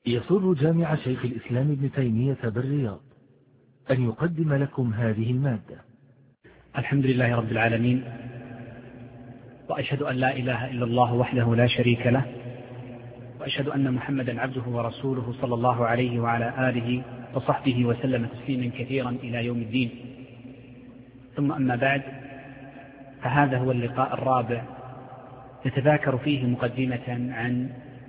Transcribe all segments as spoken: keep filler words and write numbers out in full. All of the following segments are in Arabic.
يسر جامع شيخ الإسلام ابن تيمية بالرياض أن يقدم لكم هذه المادة. الحمد لله رب العالمين، وأشهد أن لا إله إلا الله وحده لا شريك له، وأشهد أن محمدا عبده ورسوله صلى الله عليه وعلى آله وصحبه وسلم تسليما كثيرا إلى يوم الدين. ثم أما بعد، فهذا هو اللقاء الرابع نتذاكر فيه مقدمة عن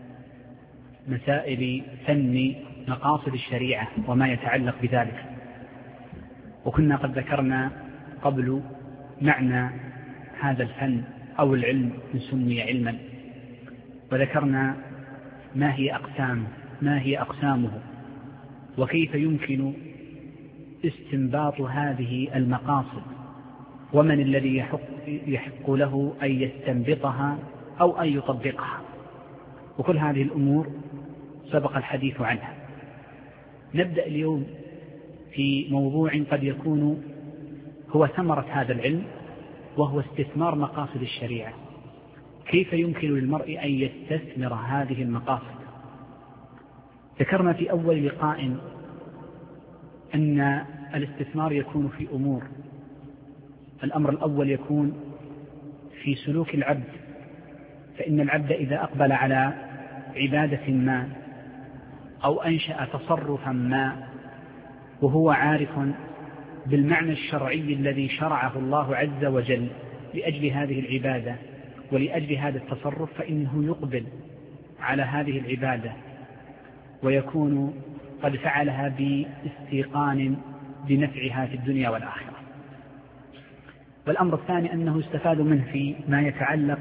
مسائل فن مقاصد الشريعة وما يتعلق بذلك. وكنا قد ذكرنا قبل معنى هذا الفن أو العلم إن سمي علما، وذكرنا ما هي أقسامه ما هي أقسامه وكيف يمكن استنباط هذه المقاصد، ومن الذي يحق, يحق له أن يستنبطها أو أن يطبقها. وكل هذه الأمور سبق الحديث عنها. نبدأ اليوم في موضوع قد يكون هو ثمرة هذا العلم، وهو استثمار مقاصد الشريعة. كيف يمكن للمرء أن يستثمر هذه المقاصد؟ ذكرنا في أول لقاء أن الاستثمار يكون في أمور. الأمر الأول يكون في سلوك العبد، فإن العبد إذا أقبل على عبادة ما أو أنشأ تصرفا ما وهو عارف بالمعنى الشرعي الذي شرعه الله عز وجل لأجل هذه العبادة ولأجل هذا التصرف، فإنه يقبل على هذه العبادة ويكون قد فعلها باستيقان بنفعها في الدنيا والآخرة. والأمر الثاني أنه استفاد منه في ما يتعلق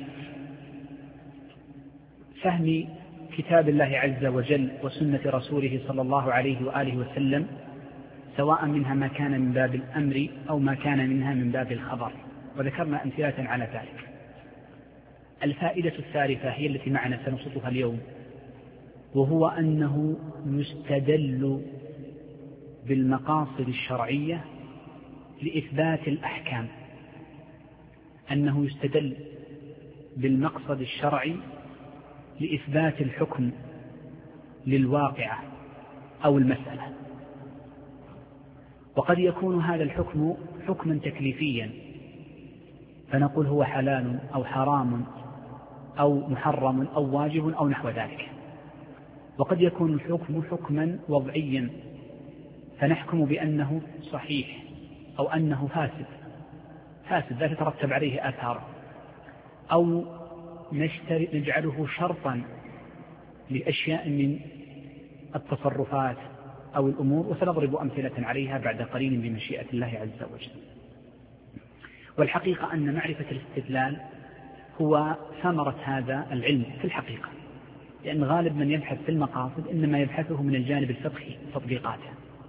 بفهم كتاب الله عز وجل وسنة رسوله صلى الله عليه وآله وسلم، سواء منها ما كان من باب الأمر أو ما كان منها من باب الخبر، وذكرنا أمثلة على ذلك. الفائدة الثالثة هي التي معنا سنبسطها اليوم، وهو أنه يستدل بالمقاصد الشرعية لإثبات الأحكام. أنه يستدل بالمقصد الشرعي لإثبات الحكم للواقعة أو المسألة. وقد يكون هذا الحكم حكما تكليفيا، فنقول هو حلال أو حرام أو محرم أو واجب أو نحو ذلك. وقد يكون الحكم حكما وضعيا، فنحكم بأنه صحيح أو أنه فاسد فاسد لا تترتب عليه آثار، أو نجعله شرطا لأشياء من التصرفات أو الأمور، وسنضرب أمثلة عليها بعد قليل بمشيئة الله عز وجل. والحقيقة أن معرفة الاستدلال هو ثمرة هذا العلم في الحقيقة، لأن غالب من يبحث في المقاصد إنما يبحثه من الجانب الفقهي تطبيقاته.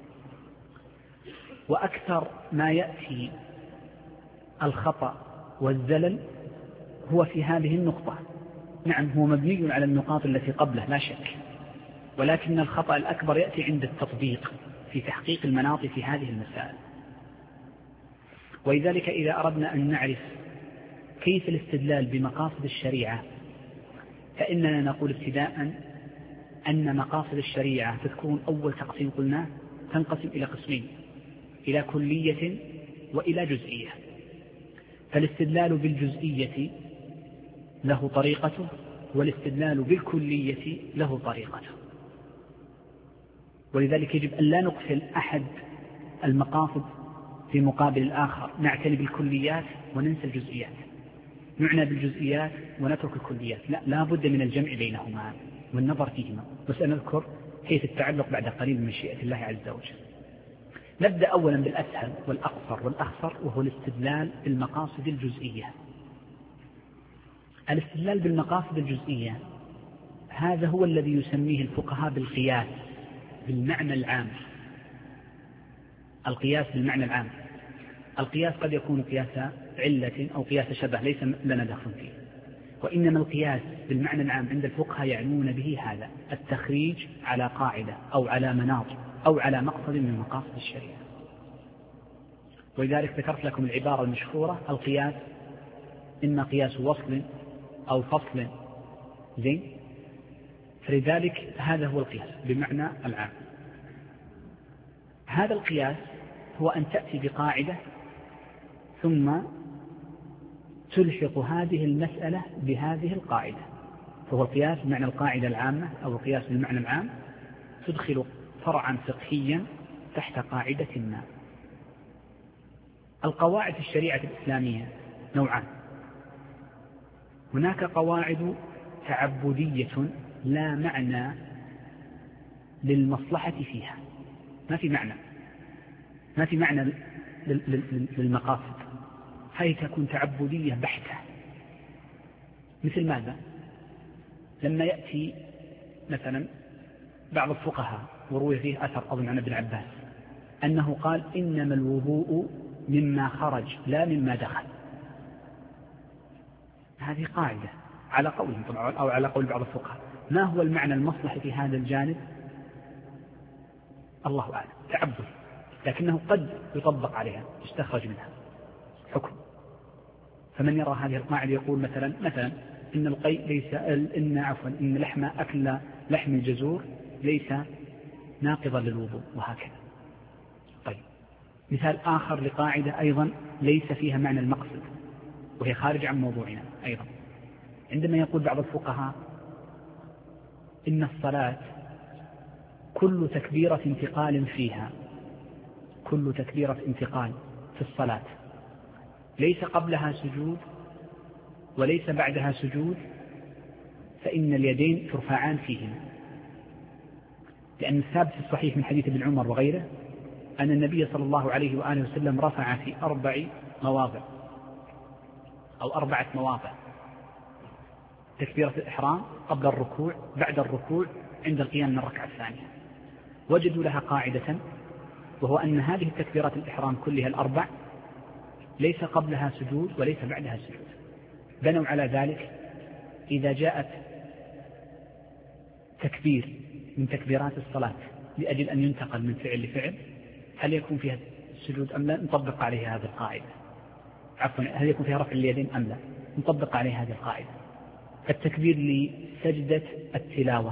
وأكثر ما يأتي الخطأ والزلل هو في هذه النقطة. نعم، هو مبني على النقاط التي قبله لا شك، ولكن الخطأ الأكبر يأتي عند التطبيق في تحقيق المناط في هذه المسائل. ولذلك إذا أردنا أن نعرف كيف الاستدلال بمقاصد الشريعة، فإننا نقول ابتداء أن مقاصد الشريعة تكون أول تقسيم قلنا تنقسم إلى قسمين، إلى كلية وإلى جزئية. فالاستدلال بالجزئية له طريقته، والاستدلال بالكلية له طريقته. ولذلك يجب أن لا نقفل أحد المقاصد في مقابل الآخر، نعتني بالكليات وننسى الجزئيات، نعنى بالجزئيات ونترك الكليات. لا لا بد من الجمع بينهما والنظر فيهما، وسنذكر كيف التعلق بعد قليل من مشيئة الله عز وجل. نبدأ أولا بالأسهل والأقصر والأخصر، وهو الاستدلال بالمقاصد الجزئية. الاستدلال بالمقاصد الجزئية هذا هو الذي يسميه الفقهاء بالقياس بالمعنى العام. القياس بالمعنى العام. القياس قد يكون قياس علة أو قياس شبه، ليس لنا دخل فيه. وإنما القياس بالمعنى العام عند الفقهاء يعنون به هذا التخريج على قاعدة أو على مناط أو على مقصد من مقاصد الشريعة. ولذلك ذكرت لكم العبارة المشهورة: القياس إما قياس وصل أو فصل. زين. فلذلك هذا هو القياس بمعنى العام. هذا القياس هو أن تأتي بقاعدة ثم تلحق هذه المسألة بهذه القاعدة، فهو القياس بمعنى القاعدة العامة أو القياس بالمعنى العام، تدخل فرعا فقهيا تحت قاعدة ما. القواعد في الشريعة الإسلامية نوعان: هناك قواعد تعبدية لا معنى للمصلحة فيها، ما في معنى ما في معنى للمقاصد، هي تكون تعبدية بحتة. مثل ماذا؟ لما يأتي مثلا بعض الفقهاء وروي فيه أثر أظن عن ابن عباس أنه قال إنما الوضوء مما خرج لا مما دخل. هذه قاعدة على قولهم طبعا أو على قول بعض الفقهاء. ما هو المعنى المصلحي في هذا الجانب؟ الله أعلم، تعبد، لكنه قد يطبق عليها يستخرج منها حكم. فمن يرى هذه القاعدة يقول مثلا مثلا إن القي ليس إن عفوا إن لحم أكل لحم الجزور ليس ناقضا للوضوء، وهكذا. طيب، مثال آخر لقاعدة أيضا ليس فيها معنى المقصد وهي خارج عن موضوعنا أيضا، عندما يقول بعض الفقهاء إن الصلاة كل تكبيرة انتقال فيها كل تكبيرة انتقال في الصلاة ليس قبلها سجود وليس بعدها سجود فإن اليدين ترفعان فيهما، لأن الثابت في الصحيح من حديث ابن عمر وغيره أن النبي صلى الله عليه وآله وسلم رفع في أربع مواضع أو أربعة مواضع: تكبيرة الإحرام، قبل الركوع، بعد الركوع، عند القيام من الركعة الثانية. وجدوا لها قاعدة، وهو أن هذه التكبيرات الإحرام كلها الأربع ليس قبلها سجود وليس بعدها سجود. بنوا على ذلك إذا جاءت تكبير من تكبيرات الصلاة لأجل أن ينتقل من فعل لفعل هل يكون فيها سجود أم لا؟ نطبق عليها هذه القاعدة. عفوا، هل يكون فيها رفع اليدين أم لا؟ نطبق عليها هذه القاعدة. التكبير لسجدة التلاوة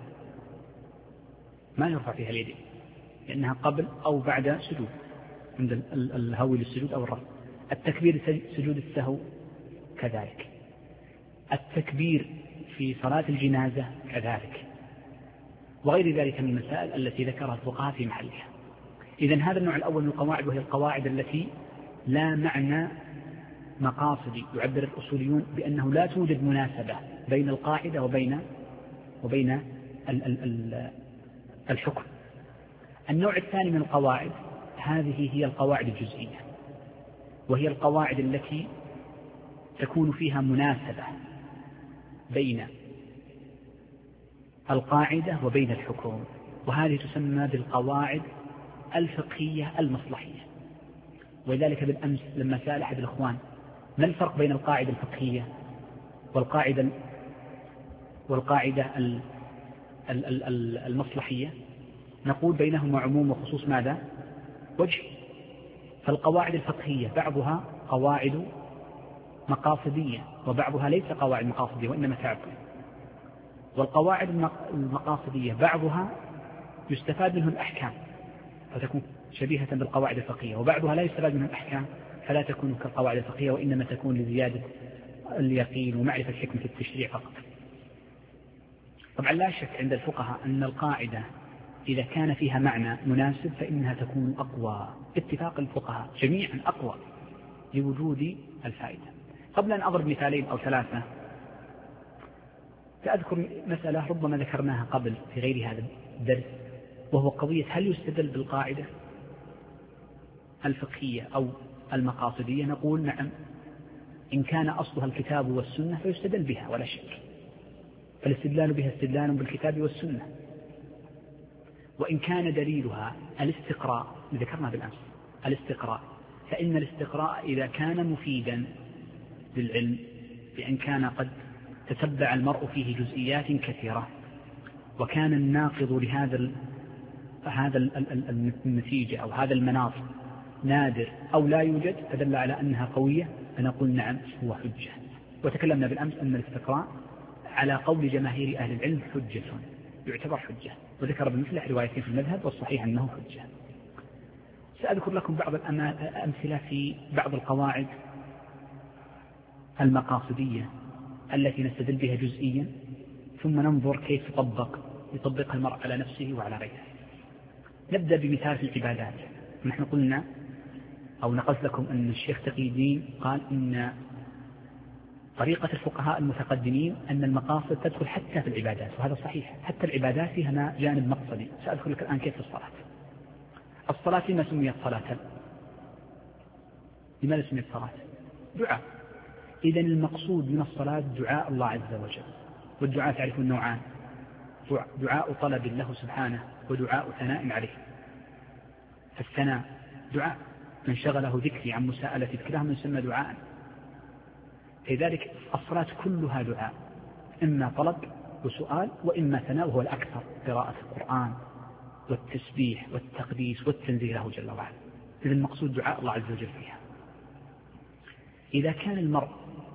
ما يرفع فيها اليدين لأنها قبل أو بعد سجود عند الهوي للسجود أو الرفع. التكبير لسجود السهو كذلك. التكبير في صلاة الجنازة كذلك، وغير ذلك من المسائل التي ذكرها الفقهاء في محلها. إذن هذا النوع الأول من القواعد، وهي القواعد التي لا معنى مقاصدي. يعبر الأصوليون بأنه لا توجد مناسبة بين القاعدة وبين وبين ال ال ال الحكم. النوع الثاني من القواعد هذه هي القواعد الجزئية، وهي القواعد التي تكون فيها مناسبة بين القاعدة وبين الحكم، وهذه تسمى بالقواعد الفقهية المصلحية. ولذلك بالأمس لما سأل أحد الإخوان ما الفرق بين القاعدة الفقهية والقاعدة والقاعدة المصلحية، نقول بينهما عموم وخصوص ماذا؟ وجه. فالقواعد الفقهية بعضها قواعد مقاصدية وبعضها ليس قواعد مقاصدية وإنما تعبد. والقواعد المقاصدية بعضها يستفاد منه الأحكام فتكون شبيهة بالقواعد الفقهية، وبعضها لا يستفاد منه الأحكام فلا تكون كالقواعد الفقهية وإنما تكون لزيادة اليقين ومعرفة حكمة التشريع فقط. طبعا لا شك عند الفقهاء أن القاعدة إذا كان فيها معنى مناسب فإنها تكون أقوى، اتفاق الفقهاء جميعا أقوى لوجود الفائدة. قبل أن أضرب مثالين أو ثلاثة سأذكر مسألة ربما ذكرناها قبل في غير هذا الدرس، وهو قضية هل يستدل بالقاعدة الفقهية أو المقاصدية؟ نقول نعم، إن كان أصلها الكتاب والسنة فيستدل بها ولا شك، فالاستدلال بها استدلال بالكتاب والسنة. وإن كان دليلها الاستقراء ذكرنا بالأمس الاستقراء، فإن الاستقراء إذا كان مفيدا للعلم بأن كان قد تتبع المرء فيه جزئيات كثيرة وكان الناقض لهذا هذا النتيجة أو هذا المناط نادر أو لا يوجد فدل على أنها قوية، فنقول نعم هو حجة. وتكلمنا بالأمس أن الاستقراء على قول جماهير أهل العلم حجة، يعتبر حجة، وذكر بمثله روايتين في المذهب والصحيح أنه حجة. سأذكر لكم بعض الأمثلة في بعض القواعد المقاصدية التي نستدل بها جزئيا، ثم ننظر كيف يطبق يطبقها المرء على نفسه وعلى غيره. نبدأ بمثال في العبادات. نحن قلنا أو نقص لكم أن الشيخ تقي الدين قال إن طريقة الفقهاء المتقدمين أن المقاصد تدخل حتى في العبادات، وهذا صحيح، حتى العبادات فيها جانب مقصدي. سأذكر لك الآن كيف الصلاة. الصلاة لما سميت صلاة؟ لماذا سميت صلاة؟ دعاء. إذن المقصود من الصلاة دعاء الله عز وجل، والدعاء تعرفون نوعان: دعاء طلب له سبحانه ودعاء ثناء عليه. فالثناء دعاء، من شغله ذكري عن مساءلة ذكره من يسمى دعاء. لذلك الصلاة كلها دعاء، إما طلب وسؤال وإما ثناء، وهو الأكثر، قراءة القرآن والتسبيح والتقديس والتنزيه له جل وعلا. إذن المقصود دعاء الله عز وجل فيها. إذا كان المرء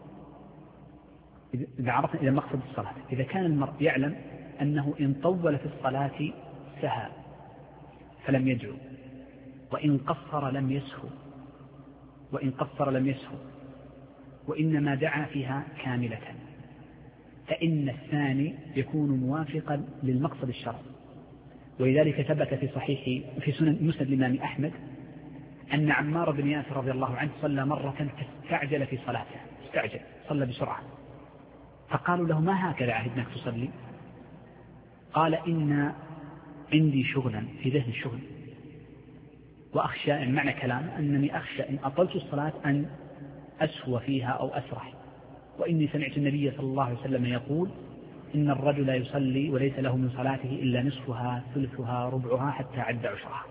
إذا عرفنا إذا مقصد الصلاة، إذا كان المرء يعلم أنه إن طول في الصلاة سهى فلم يدعو، وإن قصر لم يسهو وإن قصر لم يسهو وإنما دعا فيها كاملة، فإن الثاني يكون موافقا للمقصد الشرعي. ولذلك ثبت في صحيح في سنن مسند الإمام أحمد أن عمار بن ياسر رضي الله عنه صلى مرة فاستعجل في صلاته، استعجل صلى بسرعة، فقالوا له: ما هكذا عهدناك تصلي؟ قال: إن عندي شغلا في ذهن الشغل، وأخشى، إن معنى كلام أنني أخشى إن أطلت الصلاة أن أسهو فيها أو أسرح، وإني سمعت النبي صلى الله عليه وسلم يقول: إن الرجل يصلي وليس له من صلاته إلا نصفها ثلثها ربعها حتى عد عشرها.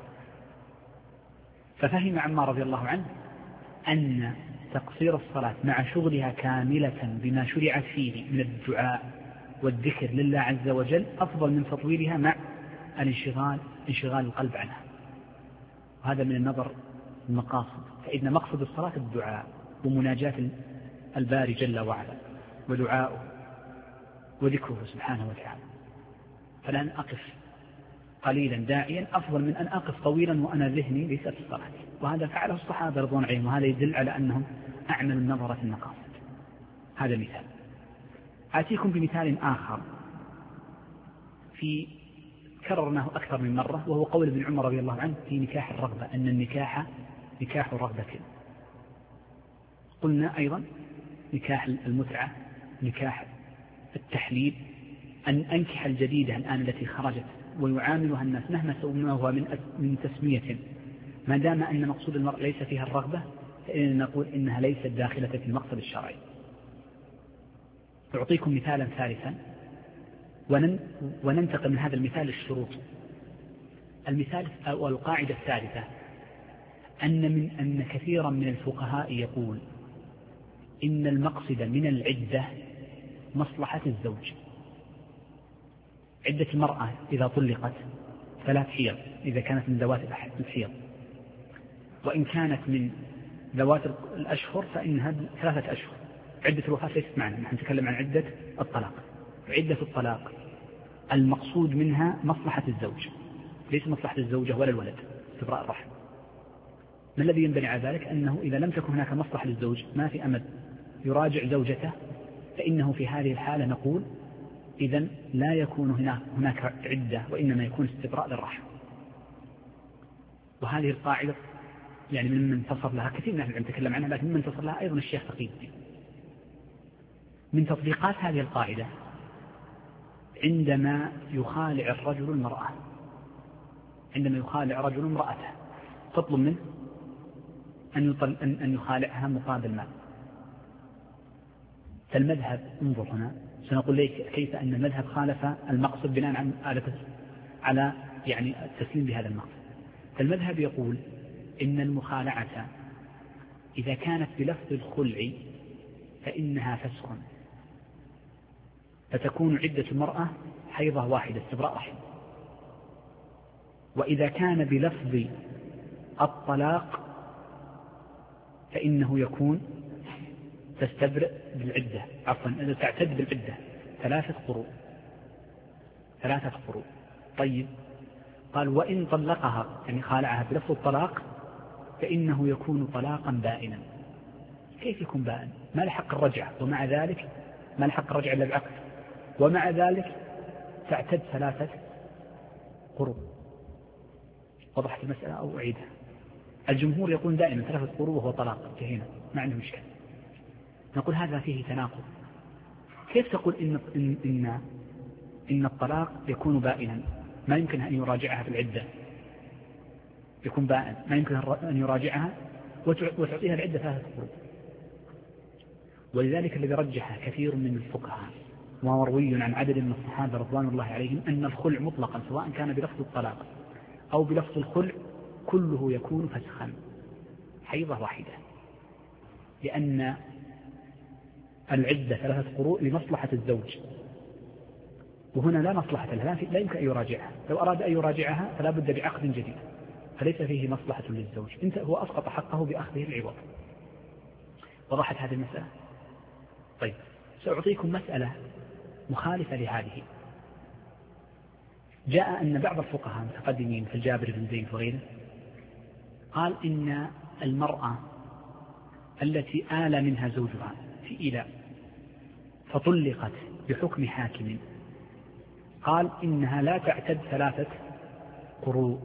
ففهم عمار رضي الله عنه أن تقصير الصلاة مع شغلها كاملة بما شرعت فيه من الدعاء والذكر لله عز وجل أفضل من تطويلها مع الانشغال انشغال القلب عنها. وهذا من النظر المقاصد. فإن مقصد الصلاة الدعاء ومناجاة الباري جل وعلا ودعاؤه وذكره سبحانه وتعالى. فلأن أقف قليلا داعيا أفضل من أن أقف طويلا وأنا ذهني ليس في الصلاة. وهذا فعله الصحابة رضوان عليهم، وهذا يدل على أنهم أعملوا النظر في المقاصد. هذا مثال. آتيكم بمثال آخر في كررناه أكثر من مرة، وهو قول ابن عمر رضي الله عنه في نكاح الرغبة، أن النكاح نكاح رغبة. قلنا أيضا نكاح المتعة، نكاح التحليل، أن أنكح الجديدة الآن التي خرجت ويعاملها الناس مهما سموها من من تسمية، ما دام أن مقصود المرء ليس فيها الرغبة فإننا نقول إنها ليست داخلة في المقصد الشرعي. أعطيكم مثالا ثالثا وننتقل من هذا المثال للشروط. المثال أو القاعدة الثالثة أن من أن كثيرا من الفقهاء يقول إن المقصد من العدة مصلحة الزوج. عدة المرأة إذا طلقت ثلاث حيض إذا كانت من ذوات الحيض، وإن كانت من ذوات الأشهر فإنها ثلاثة أشهر. عدة الوفاة ليست معنا، نحن نتكلم عن عدة الطلاق. عدة الطلاق المقصود منها مصلحة الزوج، ليس مصلحة الزوجة ولا الولد، استبراء الرحم. ما الذي ينبني على ذلك؟ أنه إذا لم تكن هناك مصلحة للزوج ما في أمد يراجع زوجته، فإنه في هذه الحالة نقول إذن لا يكون هناك, هناك عدة، وإنما يكون استبراء للرحم. وهذه القاعدة يعني من انتصر لها كثير من العلماء تكلم عنها، لكن من انتصر لها أيضا الشيخ تقي الدين. من تطبيقات هذه القاعدة عندما يخالع الرجل المرأة، عندما يخالع رجل امرأته تطلب منه أن, يطل أن يخالعها مقابل مال. فالمذهب، انظر هنا سنقول لك كيف أن المذهب خالف المقصد بناء على على يعني التسليم بهذا المقصد. فالمذهب يقول إن المخالعة إذا كانت بلفظ الخلع فإنها فسخ، فتكون عدة المرأة حيضة واحدة استبراء رحم. وإذا كان بلفظ الطلاق فإنه يكون تستبرئ بالعدة، عفوا تعتد بالعدة، ثلاثة قروء ثلاثة قروء. طيب قال وإن طلقها يعني خالعها بلفظ الطلاق فإنه يكون طلاقا بائنا. كيف يكون بائن؟ ما لحق الرجعة، ومع ذلك ما لحق الرجعة إلا بعقد، ومع ذلك تعتد ثلاثة قروء. وضحت المسألة أو أعيدها؟ الجمهور يقول دائما ثلاثة قروء وهو طلاق، انتهينا ما عنده مشكلة. نقول هذا فيه تناقض. كيف تقول إن, إن, إن, إن الطلاق يكون بائنا ما يمكن أن يراجعها في العدة، يكون بائن ما يمكن أن يراجعها وتعطيها العدة ثلاثة قروء؟ ولذلك الذي رجح كثير من الفقهاء ومروي عن عدد من الصحابة رضوان الله عليهم أن الخلع مطلقا سواء كان بلفظ الطلاق أو بلفظ الخلع كله يكون فسخا حيضة واحدة، لأن العدة ثلاثة قروء لمصلحة الزوج، وهنا لا مصلحة لها، لا يمكن أن يراجعها. لو أراد أن يراجعها فلا بد بعقد جديد، فليس فيه مصلحة للزوج، انت هو أسقط حقه بأخذه العوض. وضحت هذه المسألة؟ طيب سأعطيكم مسألة مخالفة لهذه. جاء أن بعض الفقهاء المتقدمين في الجابر بن زيد وغيره قال إن المرأة التي آل منها زوجها في إيلاء فطلقت بحكم حاكم قال إنها لا تعتد ثلاثة قروء،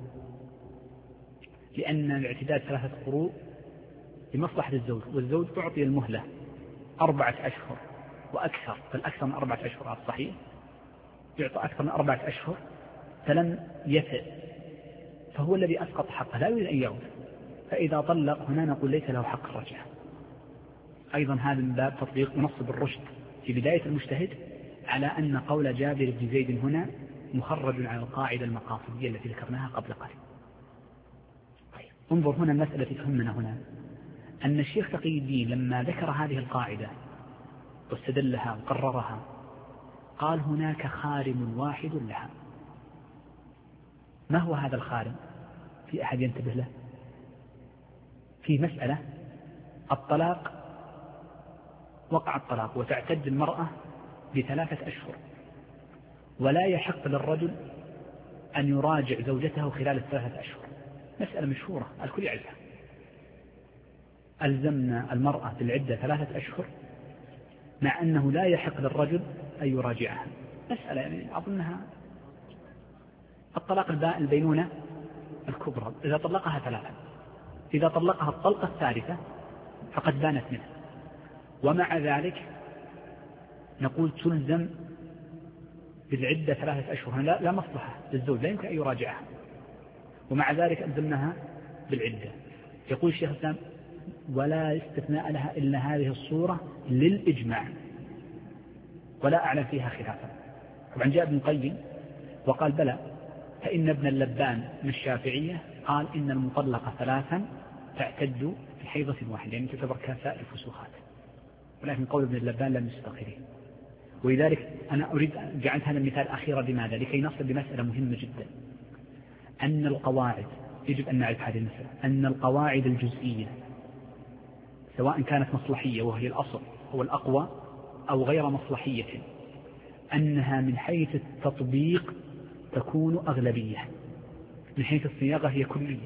لأن الاعتداد ثلاثة قروء لمصلحة الزوج، والزوج أعطي المهلة أربعة أشهر وأكثر، بل أكثر من أربعة أشهر على الصحيح، يعطى أكثر من أربعة أشهر فلم يفئ، فهو الذي أسقط حقه لا يريد أن يعود. فإذا طلق هنا نقول ليس له حق الرجعة. أيضا هذا من باب تطبيق منصب الرشد في بداية المجتهد على أن قول جابر بن زيد هنا مخرج على القاعدة المقاصدية التي ذكرناها قبل قليل. طيب انظر هنا المسألة التي تهمنا هنا، أن الشيخ تقي الدين لما ذكر هذه القاعدة واستدلها وقررها قال هناك خارم واحد لها. ما هو هذا الخارم؟ في أحد ينتبه له؟ في مسألة الطلاق، وقع الطلاق وتعتد المرأة بثلاثة أشهر، ولا يحق للرجل أن يراجع زوجته خلال الثلاثة أشهر. مسألة مشهورة الكل يعرفها. ألزمنا المرأة بالعدة ثلاثة أشهر مع أنه لا يحق للرجل أن يراجعها. مسألة يعني أظنها الطلاق البائن البينونة الكبرى، إذا طلقها ثلاثة، إذا طلقها الطلقة الثالثة فقد بانت منه، ومع ذلك نقول تلزم بالعدة ثلاثة أشهر. لا, لا مصلحة للزوج، لا يمكن أن يراجعها، ومع ذلك ألزمناها بالعدة. يقول الشيخ الإسلام ولا استثناء لها إلا هذه الصورة للإجماع، ولا أعلم فيها خلافا. طبعا جاء ابن القيم وقال بلى، فإن ابن اللبان من الشافعية قال إن المطلقة ثلاثا تعتد في حيضة واحدة، يعني تعتبر كسائر الفسوخات، ولكن قول ابن اللبان لم يستقره. ولذلك أنا أريد جعلت هذا المثال أخيرا لماذا؟ لكي نصل بمسألة مهمة جدا، أن القواعد يجب أن نعرف هذه المسألة، أن القواعد الجزئية سواء كانت مصلحية وهي الأصل هو الأقوى أو غير مصلحية، أنها من حيث التطبيق تكون أغلبية، من حيث الصياغة هي كلية،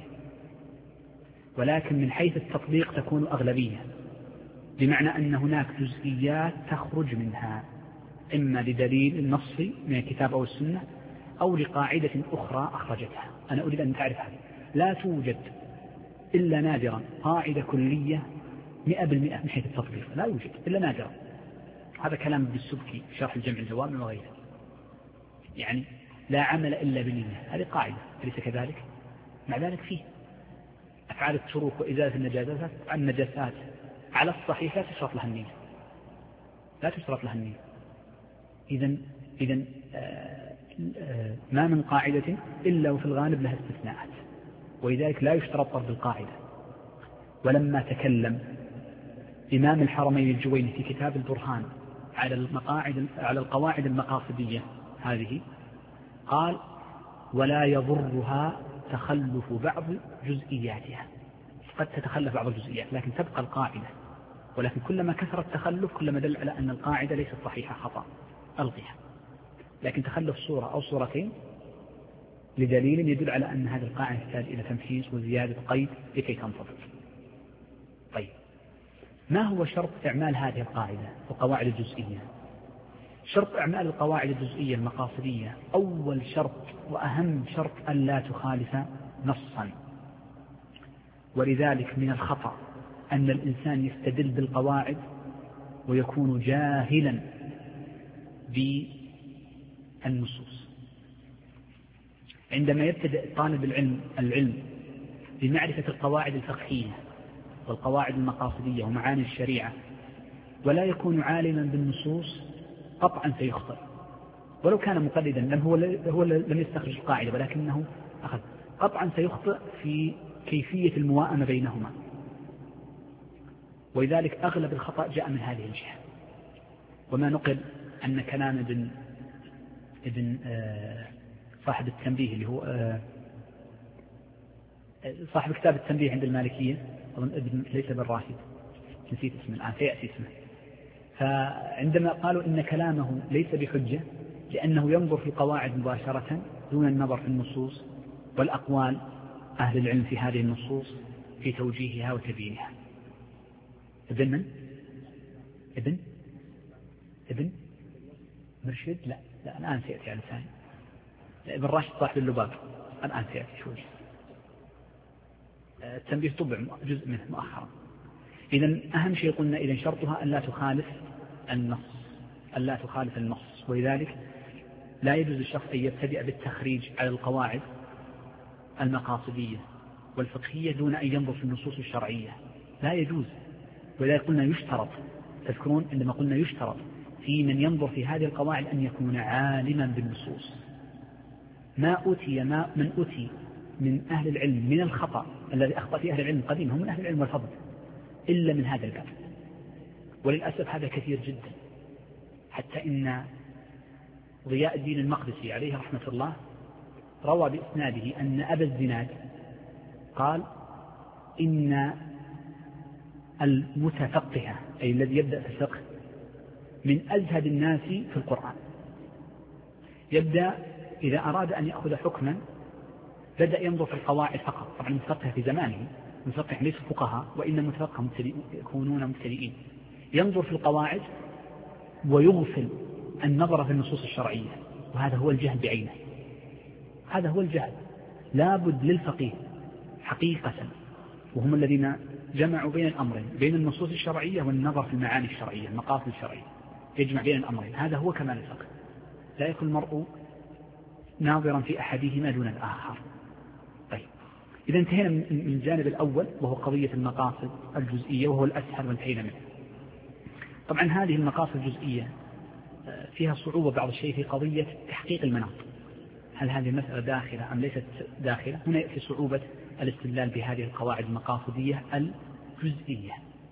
ولكن من حيث التطبيق تكون أغلبية، بمعنى أن هناك جزئيات تخرج منها إما لدليل نصي من الكتاب أو السنة أو لقاعدة أخرى أخرجتها. أنا أريد أن تعرف هذا، لا توجد إلا نادرا قاعدة كلية مئة بالمئة من حيث التطبيق، لا يوجد إلا نادرا. هذا كلام ابن السبكي شرح الجمع الجوامع وغيره، يعني لا عمل إلا بالنية، هذه قاعدة أليس كذلك؟ مع ذلك فيه أفعال التروك وإزالة النجاسات عن النجاسات على الصحيح لا تشرط لها النية، لا تشرط لها النية. إذن إذن ما من قاعدة إلا وفي الغالب لها استثناءات، ولذلك لا يشترط طرد القاعدة. ولما تكلم إمام الحرمين الجويني في كتاب البرهان على المقاعد على القواعد المقاصدية هذه قال ولا يضرها تخلف بعض جزئياتها، قد تتخلف بعض الجزئيات لكن تبقى القاعدة، ولكن كلما كثر التخلف كلما دل على أن القاعدة ليست صحيحة خطأ. ألغيها، لكن تخلف صورة أو صورتين لدليل يدل على أن هذه القاعدة تحتاج إلى تمحيص وزيادة قيد لكي تنضبط. طيب، ما هو شرط إعمال هذه القاعدة والقواعد الجزئية؟ شرط إعمال القواعد الجزئية المقاصدية أول شرط وأهم شرط أن لا تخالف نصا، ولذلك من الخطأ أن الإنسان يستدل بالقواعد ويكون جاهلا بالنصوص. عندما يبتدئ طالب العلم العلم بمعرفة القواعد الفقهية والقواعد المقاصدية ومعاني الشريعة ولا يكون عالما بالنصوص قطعا سيخطئ، ولو كان مقلدا، لم هو هو لم يستخرج القاعدة ولكنه أخذ، قطعا سيخطئ في كيفية المواءمة بينهما، ولذلك أغلب الخطأ جاء من هذه الجهة. وما نقل أن كلام ابن ابن صاحب التنبيه اللي هو صاحب كتاب التنبيه عند المالكية، أظن ابن ليس ابن راشد، نسيت اسمه الآن سيأتي اسمه، فعندما قالوا إن كلامه ليس بحجة لأنه ينظر في القواعد مباشرة دون النظر في النصوص والأقوال أهل العلم في هذه النصوص في توجيهها وتبيينها. ابن من؟ ابن ابن مرشد؟ لا لا الآن سيأتي على ثاني. ابن راشد صاحب اللباب الآن سيأتي شوي. التنبيه طبع جزء منه مؤخرا. إذن أهم شيء قلنا إذن شرطها أن لا تخالف النص، أن لا تخالف النص، ولذلك لا يجوز للشخص أن يبتدئ بالتخريج على القواعد المقاصدية والفقهية دون أن ينظر في النصوص الشرعية، لا يجوز. ولذلك قلنا يشترط، تذكرون عندما قلنا يشترط في من ينظر في هذه القواعد أن يكون عالما بالنصوص. ما أوتي ما من أوتي من أهل العلم من الخطأ الذي أخطأ فيه أهل العلم القديم هم من أهل العلم والفضل إلا من هذا الباب، وللأسف هذا كثير جدا، حتى إن ضياء الدين المقدسي عليه رحمة الله روى بإسناده أن أبا الزناد قال إن المتفقه أي الذي يبدأ في الفقه من أزهد الناس في القرآن. يبدأ إذا أراد أن يأخذ حكما بدأ ينظر في القواعد فقط، طبعا المتفقه في زمانه المتفقه ليس فقهاء وإن المتفقه يكونون مبتدئين، ينظر في القواعد ويغفل النظر في النصوص الشرعية، وهذا هو الجهل بعينه، هذا هو الجهل. لابد للفقيه حقيقة وهم الذين جمعوا بين الأمرين، بين النصوص الشرعية والنظر في المعاني الشرعية المقاصد الشرعية، يجمع بين الأمرين، هذا هو كمال الفقه. لا يكون المرء ناظرا في أحدهما دون الآخر. طيب، إذا انتهينا من الجانب الأول وهو قضية المقاصد الجزئية وهو الأسهل وانتهينا منه. طبعا هذه المقاصد الجزئية فيها صعوبة بعض الشيء في قضية تحقيق المناط، هل هذه المسألة داخلة أم ليست داخلة؟ هنا يأتي صعوبة الاستدلال بهذه القواعد المقاصدية الجزئية.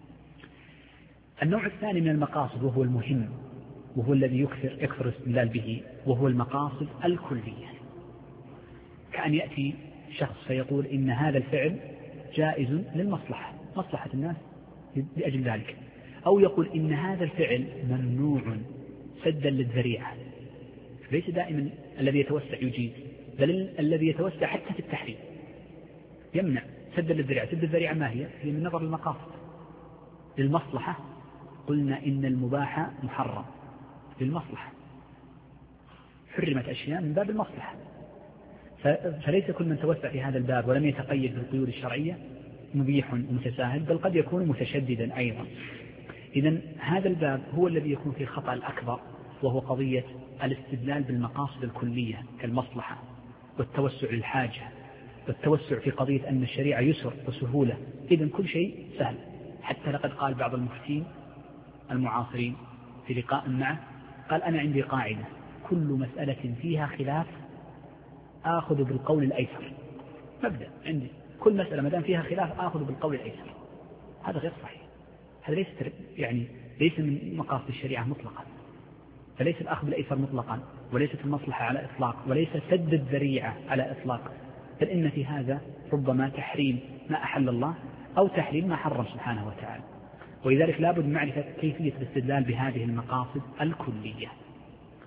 النوع الثاني من المقاصد وهو المهم وهو الذي يكثر يكثر الاستدلال به وهو المقاصد الكلية، كأن يأتي شخص فيقول إن هذا الفعل جائز للمصلحة، مصلحة الناس لأجل ذلك، أو يقول إن هذا الفعل ممنوع سدا للذريعة. ليس دائما الذي يتوسع يجيز، بل الذي يتوسع حتى في التحريم يمنع سدا للذريعة. سد الذريعة ما هي؟ هي من نظر المقاصد. للمصلحة قلنا إن المباح محرم للمصلحة، حرمت أشياء من باب المصلحة، فليس كل من توسع في هذا الباب ولم يتقيد بالقيود الشرعية مبيح ومتساهل، بل قد يكون متشددا أيضا. إذن هذا الباب هو الذي يكون فيه الخطأ الأكبر، وهو قضية الاستدلال بالمقاصد الكلية كالمصلحة والتوسع للحاجة والتوسع في قضية أن الشريعة يسر وسهولة، إذن كل شيء سهل. حتى لقد قال بعض المفتين المعاصرين في لقاء معه قال أنا عندي قاعدة كل مسألة فيها خلاف آخذ بالقول الأيسر، مبدأ عندي كل مسألة ما دام فيها خلاف آخذ بالقول الأيسر. هذا غير صحيح، هذا ليس يعني ليس من مقاصد الشريعة مطلقا، فليس الأخذ بالأيسر مطلقا، وليست المصلحة على إطلاق، وليس سد الذريعة على إطلاق، بل إن في هذا ربما تحريم ما أحل الله أو تحريم ما حرم سبحانه وتعالى. ولذلك لابد من معرفة كيفية الاستدلال بهذه المقاصد الكلية.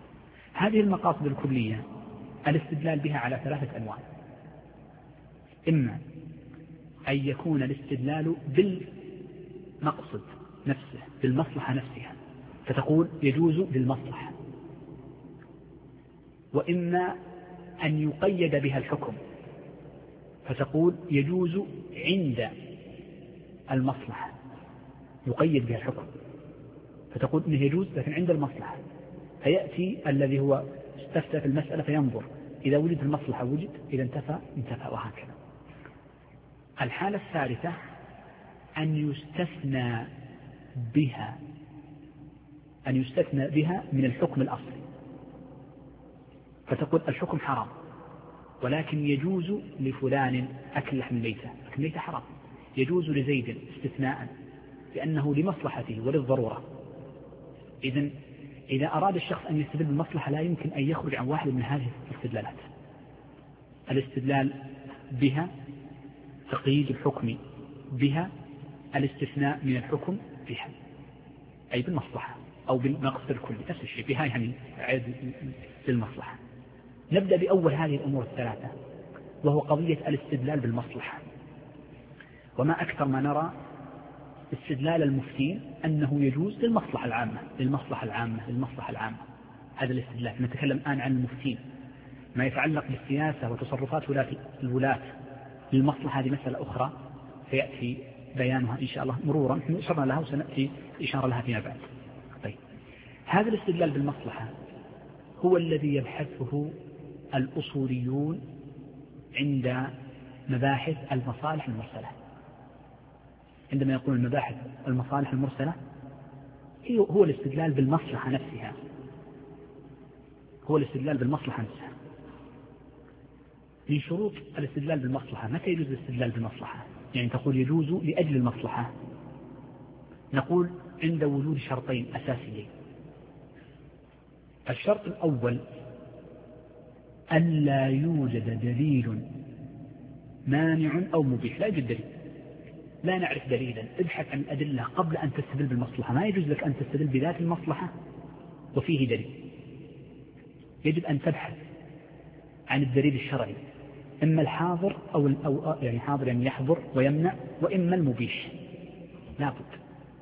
هذه المقاصد الكلية الاستدلال بها على ثلاثة أنواع. إما أن يكون الاستدلال بالمقصد نفسه، بالمصلحة نفسها، فتقول يجوز بالمصلحة، وإما أن يقيد بها الحكم، فتقول يجوز عند المصلحة، يقيد بها الحكم، فتقول إنه يجوز لكن عند المصلحة، فيأتي الذي هو استفتى في المسألة فينظر، إذا وجد المصلحة وجد، إذا انتفى انتفى، وهكذا. الحالة الثالثة أن يستثنى بها أن يستثنى بها من الحكم الأصلي، فتقول الحكم حرام ولكن يجوز لفلان أكل لحم الميتة، أكل الميتة حرام، يجوز لزيد استثناء لأنه لمصلحته وللضرورة. إذن إذا أراد الشخص أن يستدل بالمصلحة لا يمكن أن يخرج عن واحد من هذه الاستدلالات: الاستدلال بها، تقييد الحكم بها، الاستثناء من الحكم بها، أي بالمصلحة أو بالمقصد الكلي، نفس الشيء، بها يعني عيد للمصلحة. نبدأ بأول هذه الأمور الثلاثة، وهو قضية الاستدلال بالمصلحة. وما أكثر ما نرى استدلال المفتين أنه يجوز للمصلحة العامة، للمصلحة العامة للمصلحة العامة هذا الاستدلال. نتكلم الآن عن المفتين، ما يتعلق بالسياسة وتصرفات ولاة الولاة للمصلحة، هذه مسألة أخرى سيأتي بيانها إن شاء الله مرورا، أشرنا لها وسنأتي إشارة لها فيما بعد. طيب، هذا الاستدلال بالمصلحة هو الذي يبحثه الأصوليون عند مباحث المصالح المرسلة. عندما يقول المباحث المصالح المرسلة هو الاستدلال بالمصلحة نفسها، هو الاستدلال بالمصلحة نفسها. من شروط الاستدلال بالمصلحة، متى يجوز الاستدلال بالمصلحة؟ يعني تقول يجوز لأجل المصلحة، نقول عند وجود شرطين أساسيين. الشرط الأول ألا يوجد دليل مانع أو مبيح، لا يوجد دليل، لا نعرف دليلا، ابحث عن الأدلة قبل أن تستدل بالمصلحة. ما يجوز لك أن تستدل بذات المصلحة وفيه دليل، يجب أن تبحث عن الدليل الشرعي، إما الحاضر أو, أو يعني حاضر يعني يحضر ويمنع، وإما المبيح، لا بد.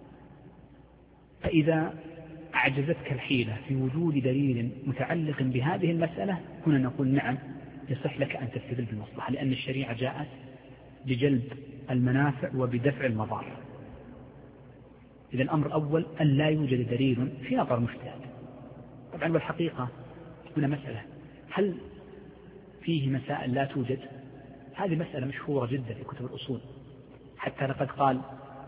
فإذا أعجزتك الحيلة في وجود دليل متعلق بهذه المسألة، هنا نقول نعم يصح لك أن تستدل بالمصلحة، لأن الشريعة جاءت بجلب المنافع وبدفع المضار. إذا الأمر الأول أن لا يوجد دليل في نظر مجتهد. طبعا والحقيقة هنا مسألة، هل فيه مسائل لا توجد؟ هذه مسألة مشهورة جدا في كتب الأصول، حتى لقد قال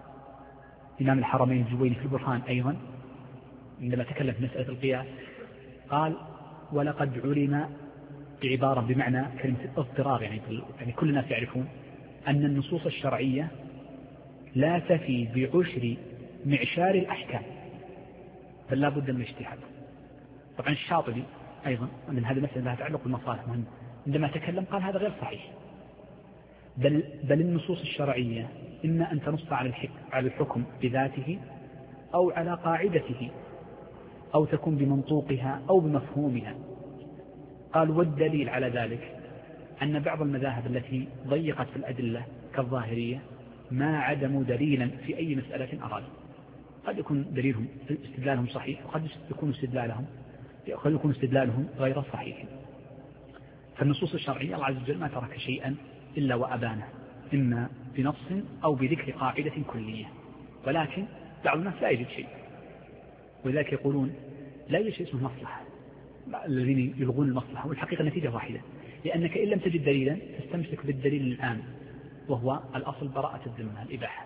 إمام الحرمين الجويني في البرهان أيضا عندما تكلم في مسألة القياس، قال ولقد علم، بعبارة بمعنى كلمة اضطرار، يعني, يعني كل الناس يعرفون أن النصوص الشرعية لا تفي بعشر معشار الأحكام، بل لا بد من الاجتهاد. طبعا الشاطبي أيضا من هذه المسألة لها تعلق بالمصالح مهم، عندما تكلم قال هذا غير صحيح، بل, بل النصوص الشرعية إما أن تنص على على الحكم بذاته أو على قاعدته، أو تكون بمنطوقها أو بمفهومها. قال والدليل على ذلك أن بعض المذاهب التي ضيقت في الأدلة كالظاهرية ما عدموا دليلا في أي مسألة أرادوا، قد يكون دليلهم استدلالهم صحيح، وقد يكون استدلالهم قد يكون استدلالهم غير صحيح. فالنصوص الشرعية الله عز وجل ما ترك شيئا إلا وأبانه، إما بنص أو بذكر قاعدة كلية، ولكن بعض الناس لا يجد شيء، ولذلك يقولون لا يوجد شيء اسمه مصلحة، الذين يلغون المصلحة، والحقيقة النتيجة واحدة، لأنك إن لم تجد دليلا تستمسك بالدليل الآن، وهو الأصل براءة الذمة الإباحة.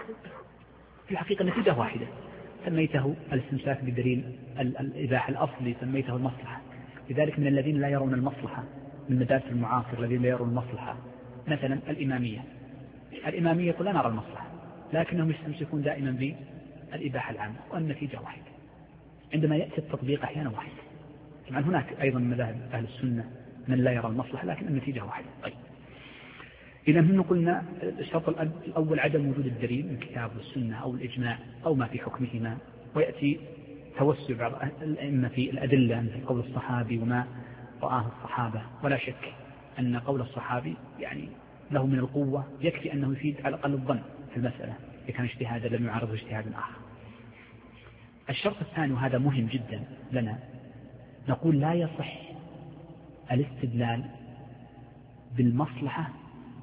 في الحقيقة النتيجة واحدة، سميته الاستمساك بالدليل الإباحة الأصلي، سميته المصلحة. لذلك من الذين لا يرون المصلحة من المدارس المعاصر، الذين لا يرون المصلحة مثلا الإمامية. الإمامية يقول لا نرى المصلحة، لكنهم يستمسكون دائما بالإباحة العامة، والنتيجة واحدة. عندما يأتي التطبيق أحيانا واحد. طبعا هناك أيضا مذاهب أهل السنة من لا يرى المصلحة، لكن النتيجة واحدة. طيب، إذا هنا قلنا الشرط الأول عدم وجود الدليل من الكتاب والسنة أو الإجماع أو ما في حكمهما، ويأتي توسع بعض الأئمة في الأدلة مثل قول الصحابي وما رآه الصحابة، ولا شك أن قول الصحابي يعني له من القوة يكفي أنه يفيد على الأقل الظن في المسألة إذا كان اجتهادا لم يعارضه اجتهاد آخر. الشرط الثاني وهذا مهم جدا لنا، نقول لا يصح الاستدلال بالمصلحة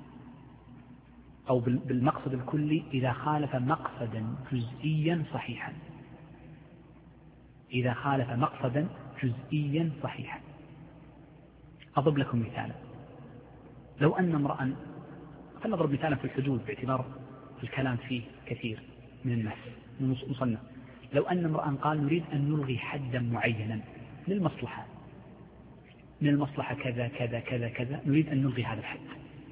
أو بالمقصد الكلي إذا خالف مقصدا جزئيا صحيحا، إذا خالف مقصدا جزئيا صحيحا. أضرب لكم مثالا، لو أن امرأ، فلنضرب مثالا في الحدود باعتبار الكلام فيه كثير من الناس مصنف، لو أن امرأ قال نريد أن نلغي حدا معينا للمصلحة، من المصلحة كذا كذا كذا كذا نريد أن نلغي هذا الحد،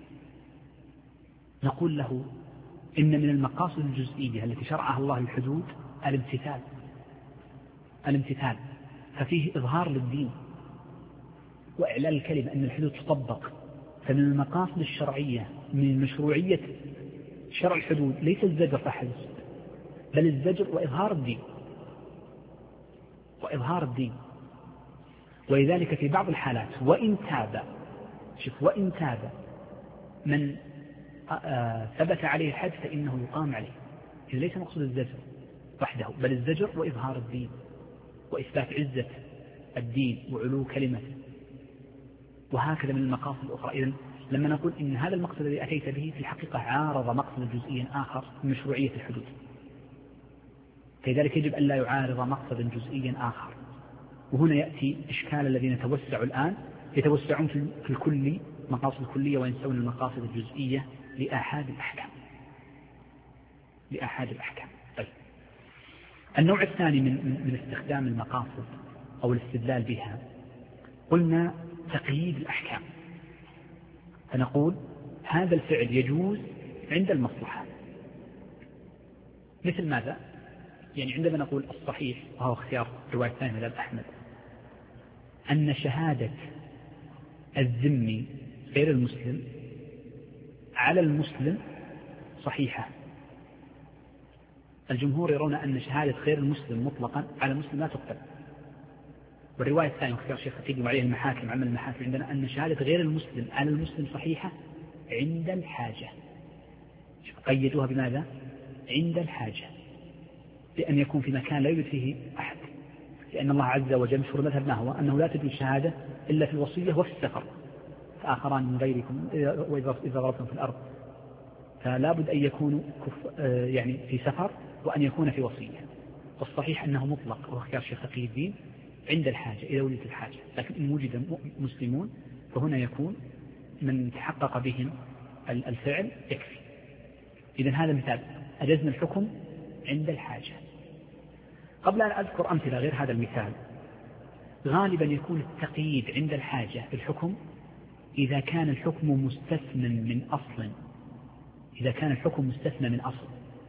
نقول له إن من المقاصد الجزئية التي شرعها الله الحدود الامتثال، الامتثال ففيه إظهار للدين وإعلان الكلمة أن الحدود تطبق. فمن المقاصد الشرعية من مشروعية شرع الحدود ليس الزجر فحسب، بل الزجر وإظهار الدين، وإظهار الدين. ولذلك في بعض الحالات وإن تاب، شوف وإن تاب من ثبت عليه الحد فإنه يقام عليه، إذا ليس مقصود الزجر وحده بل الزجر وإظهار الدين وإثبات عزة الدين وعلو كلمته، وهكذا من المقاصد الأخرى. إذن لما نقول إن هذا المقصد الذي أتيت به في الحقيقة عارض مقصد جزئيا آخر من مشروعية الحدود، فلذلك يجب أن لا يعارض مقصدا جزئيا آخر. وهنا يأتي إشكال الذين يتوسعوا الآن، يتوسعون في الكلي مقاصد الكلية وينسون المقاصد الجزئية لآحاد الأحكام، لآحاد الأحكام. طيب، النوع الثاني من, من استخدام المقاصد أو الاستدلال بها قلنا تقييد الأحكام، فنقول هذا الفعل يجوز عند المصلحة. مثل ماذا؟ يعني عندما نقول الصحيح وهو اختيار رواية ثانية للإمام أحمد أن شهادة الذمي غير المسلم على المسلم صحيحة، الجمهور يرون أن شهادة غير المسلم مطلقا على المسلم لا تقبل. والرواية الثانية واختيار الشيخ خطيب وعليه المحاكم عمل المحاكم عندنا أن شهادة غير المسلم على المسلم صحيحة عند الحاجة. قيدوها بماذا؟ عند الحاجة، لأن يكون في مكان لا يوجد فيه أحد، لأن الله عز وجل مشهور المذهب ما هو أنه لا تجوز الشهادة إلا في الوصية وفي السفر، فآخران من غيركم وإذا ضربتم في الأرض، فلا بد أن يكونوا يعني في سفر وأن يكون في وصية. والصحيح أنه مطلق وهو اختيار الشيخ تقي الدين عند الحاجة إذا وجدت الحاجة، لكن إن وجد مسلمون فهنا يكون من تحقق بهم الفعل يكفي. إذن هذا مثال أجزنا الحكم عند الحاجة. قبل أن أذكر أمثلة غير هذا المثال، غالبا يكون التقييد عند الحاجة في الحكم إذا كان الحكم مستثنى من أصل، إذا كان الحكم مستثنى من أصل،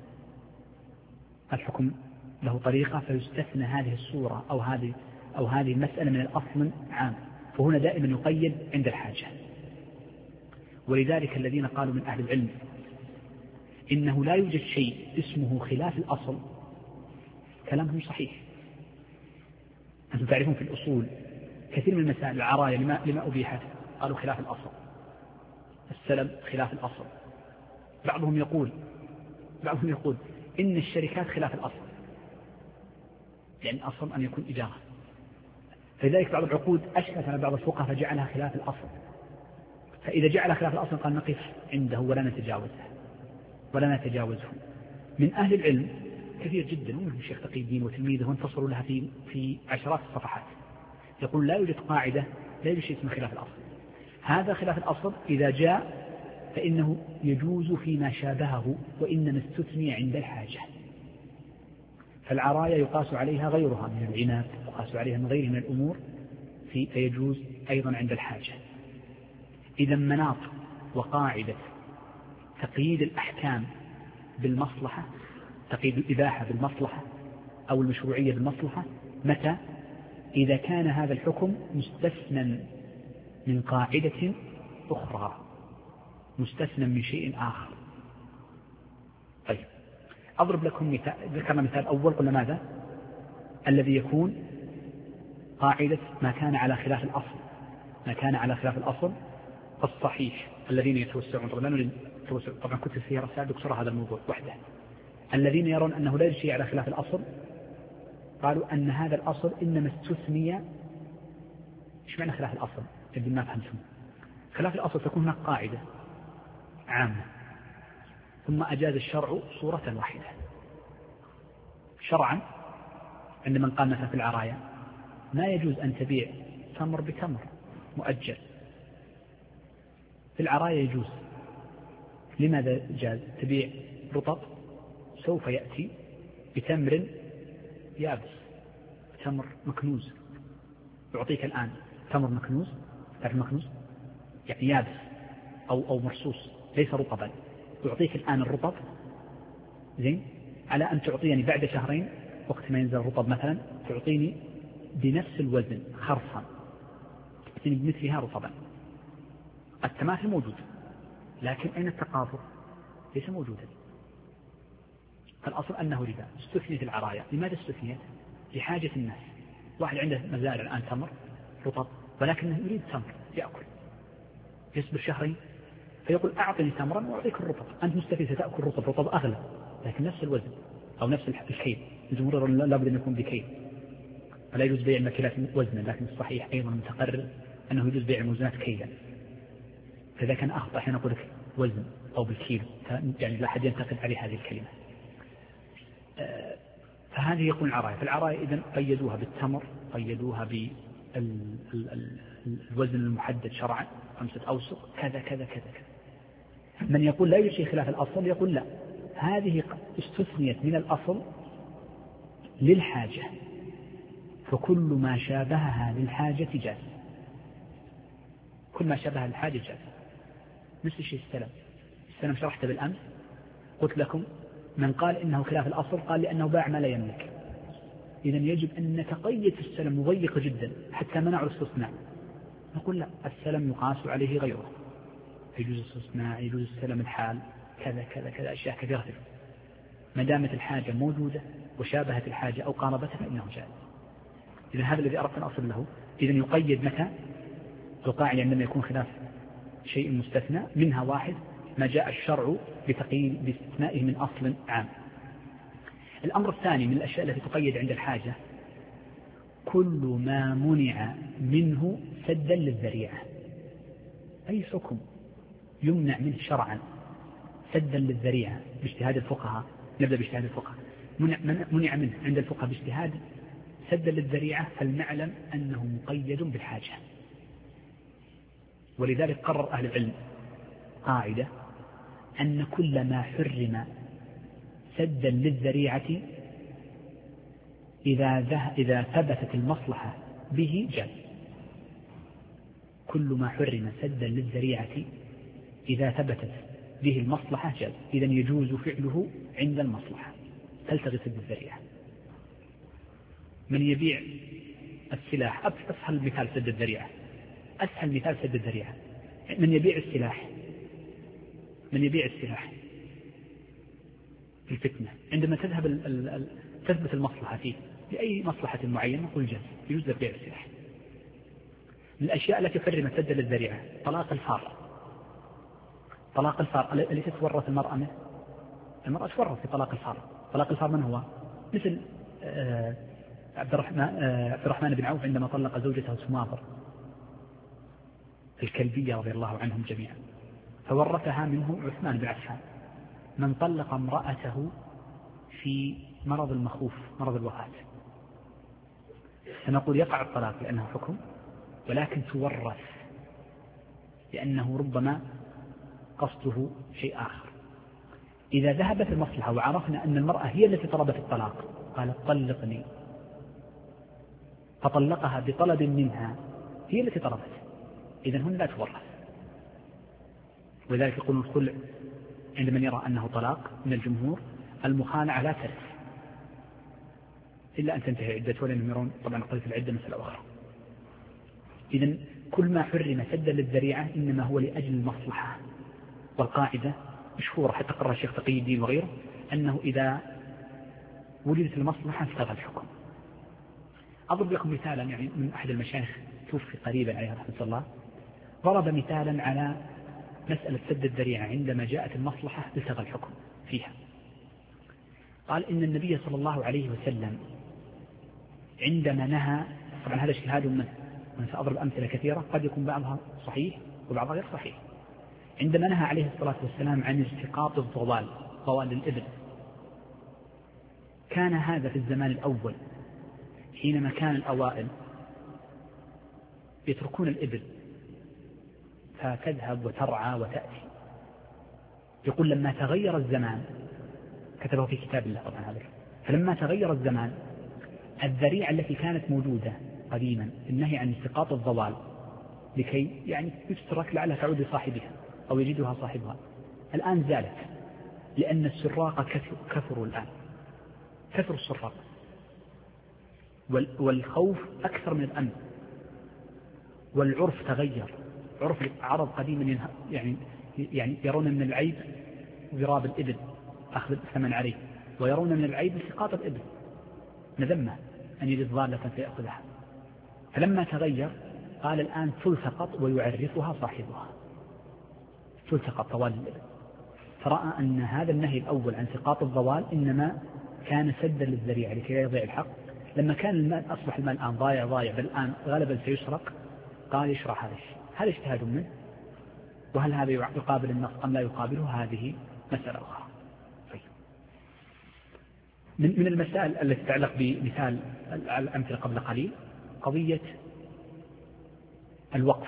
الحكم له طريقة فيستثنى هذه الصورة أو هذه أو هذه المسألة من الأصل عام، فهنا دائما يقيد عند الحاجة. ولذلك الذين قالوا من أهل العلم إنه لا يوجد شيء اسمه خلاف الأصل كلامهم صحيح. أنتم تعرفون في الأصول كثير من المسائل، العراية لما, لما أبيحت قالوا خلاف الأصل، السلم خلاف الأصل، بعضهم يقول بعضهم يقول إن الشركات خلاف الأصل، يعني الأصل أن يكون إجارة، فلذلك بعض العقود أشكلت على بعض الفقهاء فجعلها خلاف الأصل، فإذا جعل خلاف الأصل قال نقف عنده ولا نتجاوزه ولا نتجاوزه. من أهل العلم كثير جدا ومنهم الشيخ تقي الدين وتلميذه انتصروا لها في في عشرات الصفحات، يقول لا يوجد قاعدة، لا يوجد شيء اسمه خلاف الأصل. هذا خلاف الأصل إذا جاء فإنه يجوز فيما شابهه وإنما استثني عند الحاجة. فالعراية يقاس عليها غيرها من العناد، يقاس عليها من غيرها من الأمور في فيجوز أيضا عند الحاجة. إذا مناط وقاعدة تقييد الأحكام بالمصلحة، تقييد الإباحة بالمصلحة أو المشروعية بالمصلحة، متى؟ إذا كان هذا الحكم مستثنى من قاعدة أخرى، مستثنى من شيء آخر. طيب، أضرب لكم مثال. ذكرنا مثال أول قلنا ماذا؟ الذي يكون قاعدة ما كان على خلاف الأصل، ما كان على خلاف الأصل الصحيح. الذين يتوسعون، طبعا لا نريد التوسع، طبعا كنت فيها رسالة دكتورة هذا الموضوع وحده. الذين يرون أنه لا شيء على خلاف الأصل قالوا أن هذا الأصل إنما استثني. إيش معنى خلاف الأصل؟ يبدو ما فهمتم. خلاف الأصل تكون هناك قاعدة عامة ثم أجاز الشرع صورة واحدة. شرعا عند من قال مثلا في العرايا ما يجوز أن تبيع تمر بتمر مؤجل. في العرايا يجوز. لماذا جاز؟ تبيع رطب سوف يأتي بتمر يابس، تمر مكنوز، يعطيك الآن تمر مكنوز، تعرف مكنوز يعني يابس أو أو مرصوص ليس رطبا، يعطيك الآن الرطب زين على أن تعطيني بعد شهرين وقت ما ينزل الرطب مثلا تعطيني بنفس الوزن خرصا، تعطيني بمثلها رطبا. التماثل موجود لكن أين التقاطر؟ ليس موجودا. فالأصل أنه ربا. استثنيت العرايا. لماذا استثنيت؟ لحاجة الناس. واحد عنده مزارع الآن تمر رطب ولكنه يريد تمر يأكل، يصبر شهرين فيقول أعطني تمرا وأعطيك الرطب. أنت مستفيد ستأكل رطب، رطب أغلى لكن نفس الوزن أو نفس الكيل. الجمهور لابد أن يكون بكيل، فلا يجوز بيع الماكلات وزنا، لكن الصحيح أيضا متقرر أنه يجوز بيع الموزنات كيلا. فإذا كان أخطأ حين أقول لك وزن أو بالكيلو يعني لا أحد ينتقد عليه هذه الكلمة. فهذه يكون العراية. فالعراية إذن قيدوها بالتمر، قيدوها بالوزن المحدد شرعا خمسة أوسق كذا كذا كذا كذا. من يقول لا يشي خلاف الأصل يقول لا، هذه استثنيت من الأصل للحاجة، فكل ما شابهها للحاجة جاز. كل ما شابهها للحاجة جاز. مثل شيء السلم. السلم شرحته بالأمس قلت لكم من قال إنه خلاف الأصل قال لأنه باع ما لا يملك. إذن يجب أن نتقيد السلم مضيق جدا حتى منع الاستثناء. نقول لا، السلم يقاس عليه غيره، يجوز الاستثناء، يجوز السلم الحال كذا كذا كذا أشياء كثيرة. ما دامت الحاجة موجودة وشابهت الحاجة أو قاربتها فإنه جائز. إذن هذا الذي أردت أن أصل له. إذن يقيد متى؟ القاعدة عندما يكون خلاف شيء مستثنى منها واحد ما جاء الشرع بتقييد باستثنائه من أصل عام. الأمر الثاني من الأشياء التي تقيد عند الحاجة كل ما منع منه سدا للذريعة. أي حكم يمنع منه شرعا سدا للذريعة باجتهاد الفقهاء، نبدأ باجتهاد الفقهاء، منع, منع منه عند الفقهاء باجتهاد سدا للذريعة، فلنعلم أنه مقيد بالحاجة. ولذلك قرر أهل العلم قاعدة أن كل ما حرم سدا للذريعة إذا, إذا ثبتت المصلحة به جاز. كل ما حرم سدا للذريعة إذا ثبتت به المصلحة جاز. إذن يجوز فعله عند المصلحة تلتغي سد الذريعة. من يبيع السلاح، أسهل مثال سد الذريعة، أسهل مثال سد الذريعة، من يبيع السلاح من يبيع السلاح في الفتنة عندما تذهب ال ال ال تثبت المصلحة فيه لأي مصلحة معينة نقول جاز، يجوز بيع السلاح. من الأشياء التي حرمت سد للذريعة طلاق الفار. طلاق الفار التي تتورث المرأة منه، المرأة تورث في طلاق الفار. طلاق الفار من هو؟ مثل عبد الرحمن, عبد الرحمن بن عوف عندما طلق زوجته سماطر الكلبية رضي الله عنهم جميعا، فورثها منه عثمان بن عفان. من طلق امرأته في مرض المخوف، مرض الوفاة، فنقول يقع الطلاق لأنه حكم، ولكن تورث لأنه ربما قصده شيء آخر. إذا ذهبت المصلحة وعرفنا أن المرأة هي التي طلبت الطلاق قالت طلقني، فطلقها بطلب منها، هي التي طلبت، إذن هنا لا تورث. ولذلك يقول الخلع عند من يرى أنه طلاق من الجمهور المخالعة لا ترث إلا أن تنتهي عدة، ولأنهم يرون طبعا قضية العدة مسألة أخرى. إذن كل ما حرم سدا للذريعة إنما هو لأجل المصلحة. والقاعدة مشهورة حتى قرر الشيخ تقي الدين وغيره أنه إذا وجدت المصلحة استغى الحكم. أضرب لكم مثالا يعني من أحد المشايخ توفي قريبا عليه رحمة الله، ضرب مثالا على مسألة سد الذريعة عندما جاءت المصلحة التغى الحكم فيها. قال إن النبي صلى الله عليه وسلم عندما نهى، طبعا هذا اجتهاد منه وأنا سأضرب أمثلة كثيرة قد يكون بعضها صحيح وبعضها غير صحيح، عندما نهى عليه الصلاة والسلام عن التقاط الضوال ضوال الإبل، كان هذا في الزمان الأول حينما كان الأوائل يتركون الإبل فتذهب وترعى وتأتي. يقول لما تغير الزمان، كتبه في كتاب الله طبعا هذا، فلما تغير الزمان الذريعة التي كانت موجودة قديما النهي عن التقاط الضوال لكي يعني يترك لعلها تعود لصاحبها أو يجدها صاحبها، الآن زالت لأن السراق كثروا الآن، كثر السراق والخوف أكثر من الأمن، والعرف تغير، عرف عرب قديما يعني يعني يرون من العيب ضراب الإبل أخذ الثمن عليه، ويرون من العيب التقاط الإبل نذمه أن يجد ضالة فيأخذها. فلما تغير قال الآن تلتقط ويعرفها صاحبها، تلتقط طوال الإبل، فرأى أن هذا النهي الأول عن التقاط الضوال إنما كان سدا للذريعة لكي لا يضيع الحق. لما كان المال أصبح المال الآن ضايع ضايع بل الآن غالبا سيسرق، قال يشرح هذا الشيء، هذا اجتهاد منه، وهل هذا يقابل النص أم لا يقابله هذه مسألة أخرى. طيب. من من المسائل التي تتعلق بمثال الأمثلة قبل قليل قضية الوقف.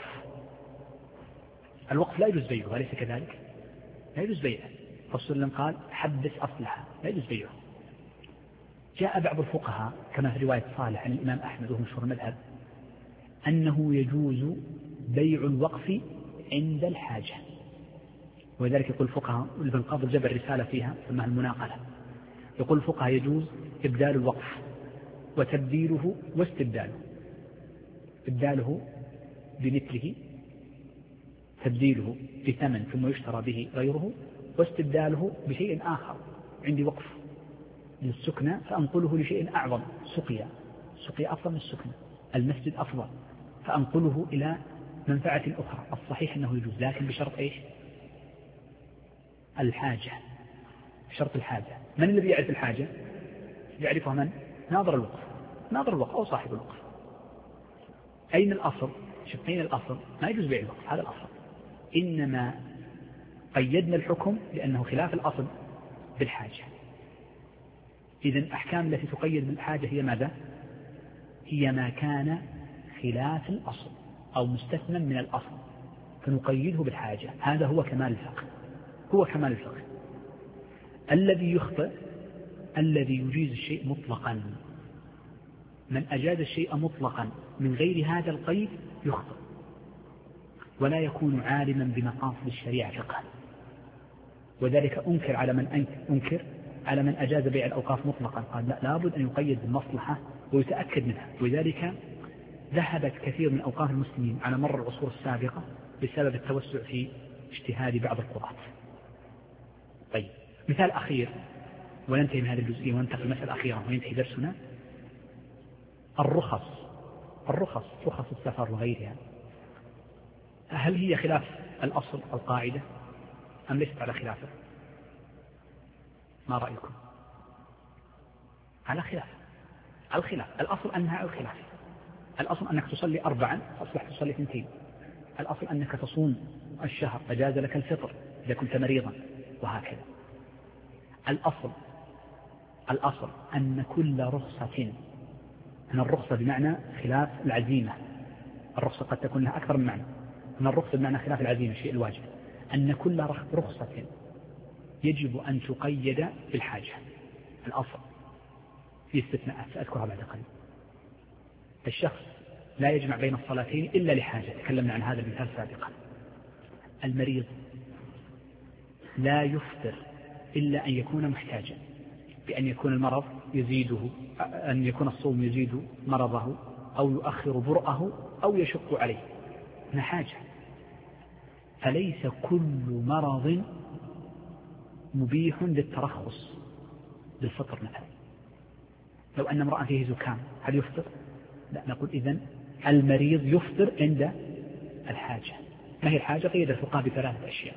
الوقف لا يجوز بيعه، أليس كذلك؟ لا يجوز بيعه، الرسول لم قال حدث أصلها، لا يجوز بيعه. جاء بعض الفقهاء كما في رواية صالح عن الإمام أحمد وهو مشهور المذهب أنه يجوز بيع الوقف عند الحاجة، ولذلك يقول الفقهاء، ابن قاضي الجبر رسالة فيها ثم المناقلة، يقول الفقهاء يجوز إبدال الوقف وتبديله واستبداله، إبداله بمثله، تبديله بثمن ثم يشترى به غيره، واستبداله بشيء آخر. عندي وقف للسكنة فأنقله لشيء أعظم، سقيا سقيا أفضل من السكنة، المسجد أفضل فأنقله إلى منفعة أخرى. الصحيح أنه يجوز، لكن بشرط إيش؟ الحاجة، بشرط الحاجة. من الذي يعرف الحاجة؟ يعرفها من؟ ناظر الوقف، ناظر الوقف أو صاحب الوقف. أين الأصل؟ شوف أين الأصل؟ ما يجوز بيع الوقف، هذا الأصل. إنما قيدنا الحكم لأنه خلاف الأصل بالحاجة. إذن الأحكام التي تقيد بالحاجة هي ماذا؟ هي ما كان خلاف الأصل أو مستثنى من الأصل فنقيده بالحاجة. هذا هو كمال الفقه، هو كمال الفقه. الذي يخطئ الذي يجيز الشيء مطلقا، من أجاز الشيء مطلقا من غير هذا القيد يخطئ ولا يكون عالما بمقاصد الشريعة فقها. وذلك أنكر على من أنكر على من أجاز بيع الأوقاف مطلقا، قال لا، لابد أن يقيد بالمصلحة ويتأكد منها. ولذلك ذهبت كثير من أوقاف المسلمين على مر العصور السابقة بسبب التوسع في اجتهاد بعض القضاة. طيب، مثال أخير وننتهي من هذه الجزئية وننتقل المسألة الأخيرة وينتهي درسنا. الرخص، الرخص رخص السفر وغيرها، هل هي خلاف الأصل القاعدة أم ليست على خلافه؟ ما رأيكم؟ على خلاف، على الخلاف. الأصل أنها على الخلاف. الأصل أنك تصلي أربعا أصبح تصلي اثنتين. الأصل أنك تصوم الشهر فجاز لك الفطر إذا كنت مريضا، وهكذا. الأصل الأصل أن كل رخصة، أن الرخصة بمعنى خلاف العزيمة، الرخصة قد تكون لها أكثر من معنى، أن الرخصة بمعنى خلاف العزيمة الشيء الواجب، أن كل رخصة يجب أن تقيد بالحاجة. الأصل في استثناءات سأذكرها بعد قليل. الشخص لا يجمع بين الصلاتين إلا لحاجة، تكلمنا عن هذا المثال سابقا. المريض لا يفطر إلا أن يكون محتاجا، بأن يكون المرض يزيده، أن يكون الصوم يزيد مرضه أو يؤخر برأه أو يشق عليه، هنا حاجة. فليس كل مرض مبيح للترخص بالفطر. مثلا لو أن امرأة فيه زكام هل يفطر؟ لا، نقول إذن المريض يفطر عند الحاجة. ما هي الحاجة؟ قيد الفقهاء بثلاثة أشياء.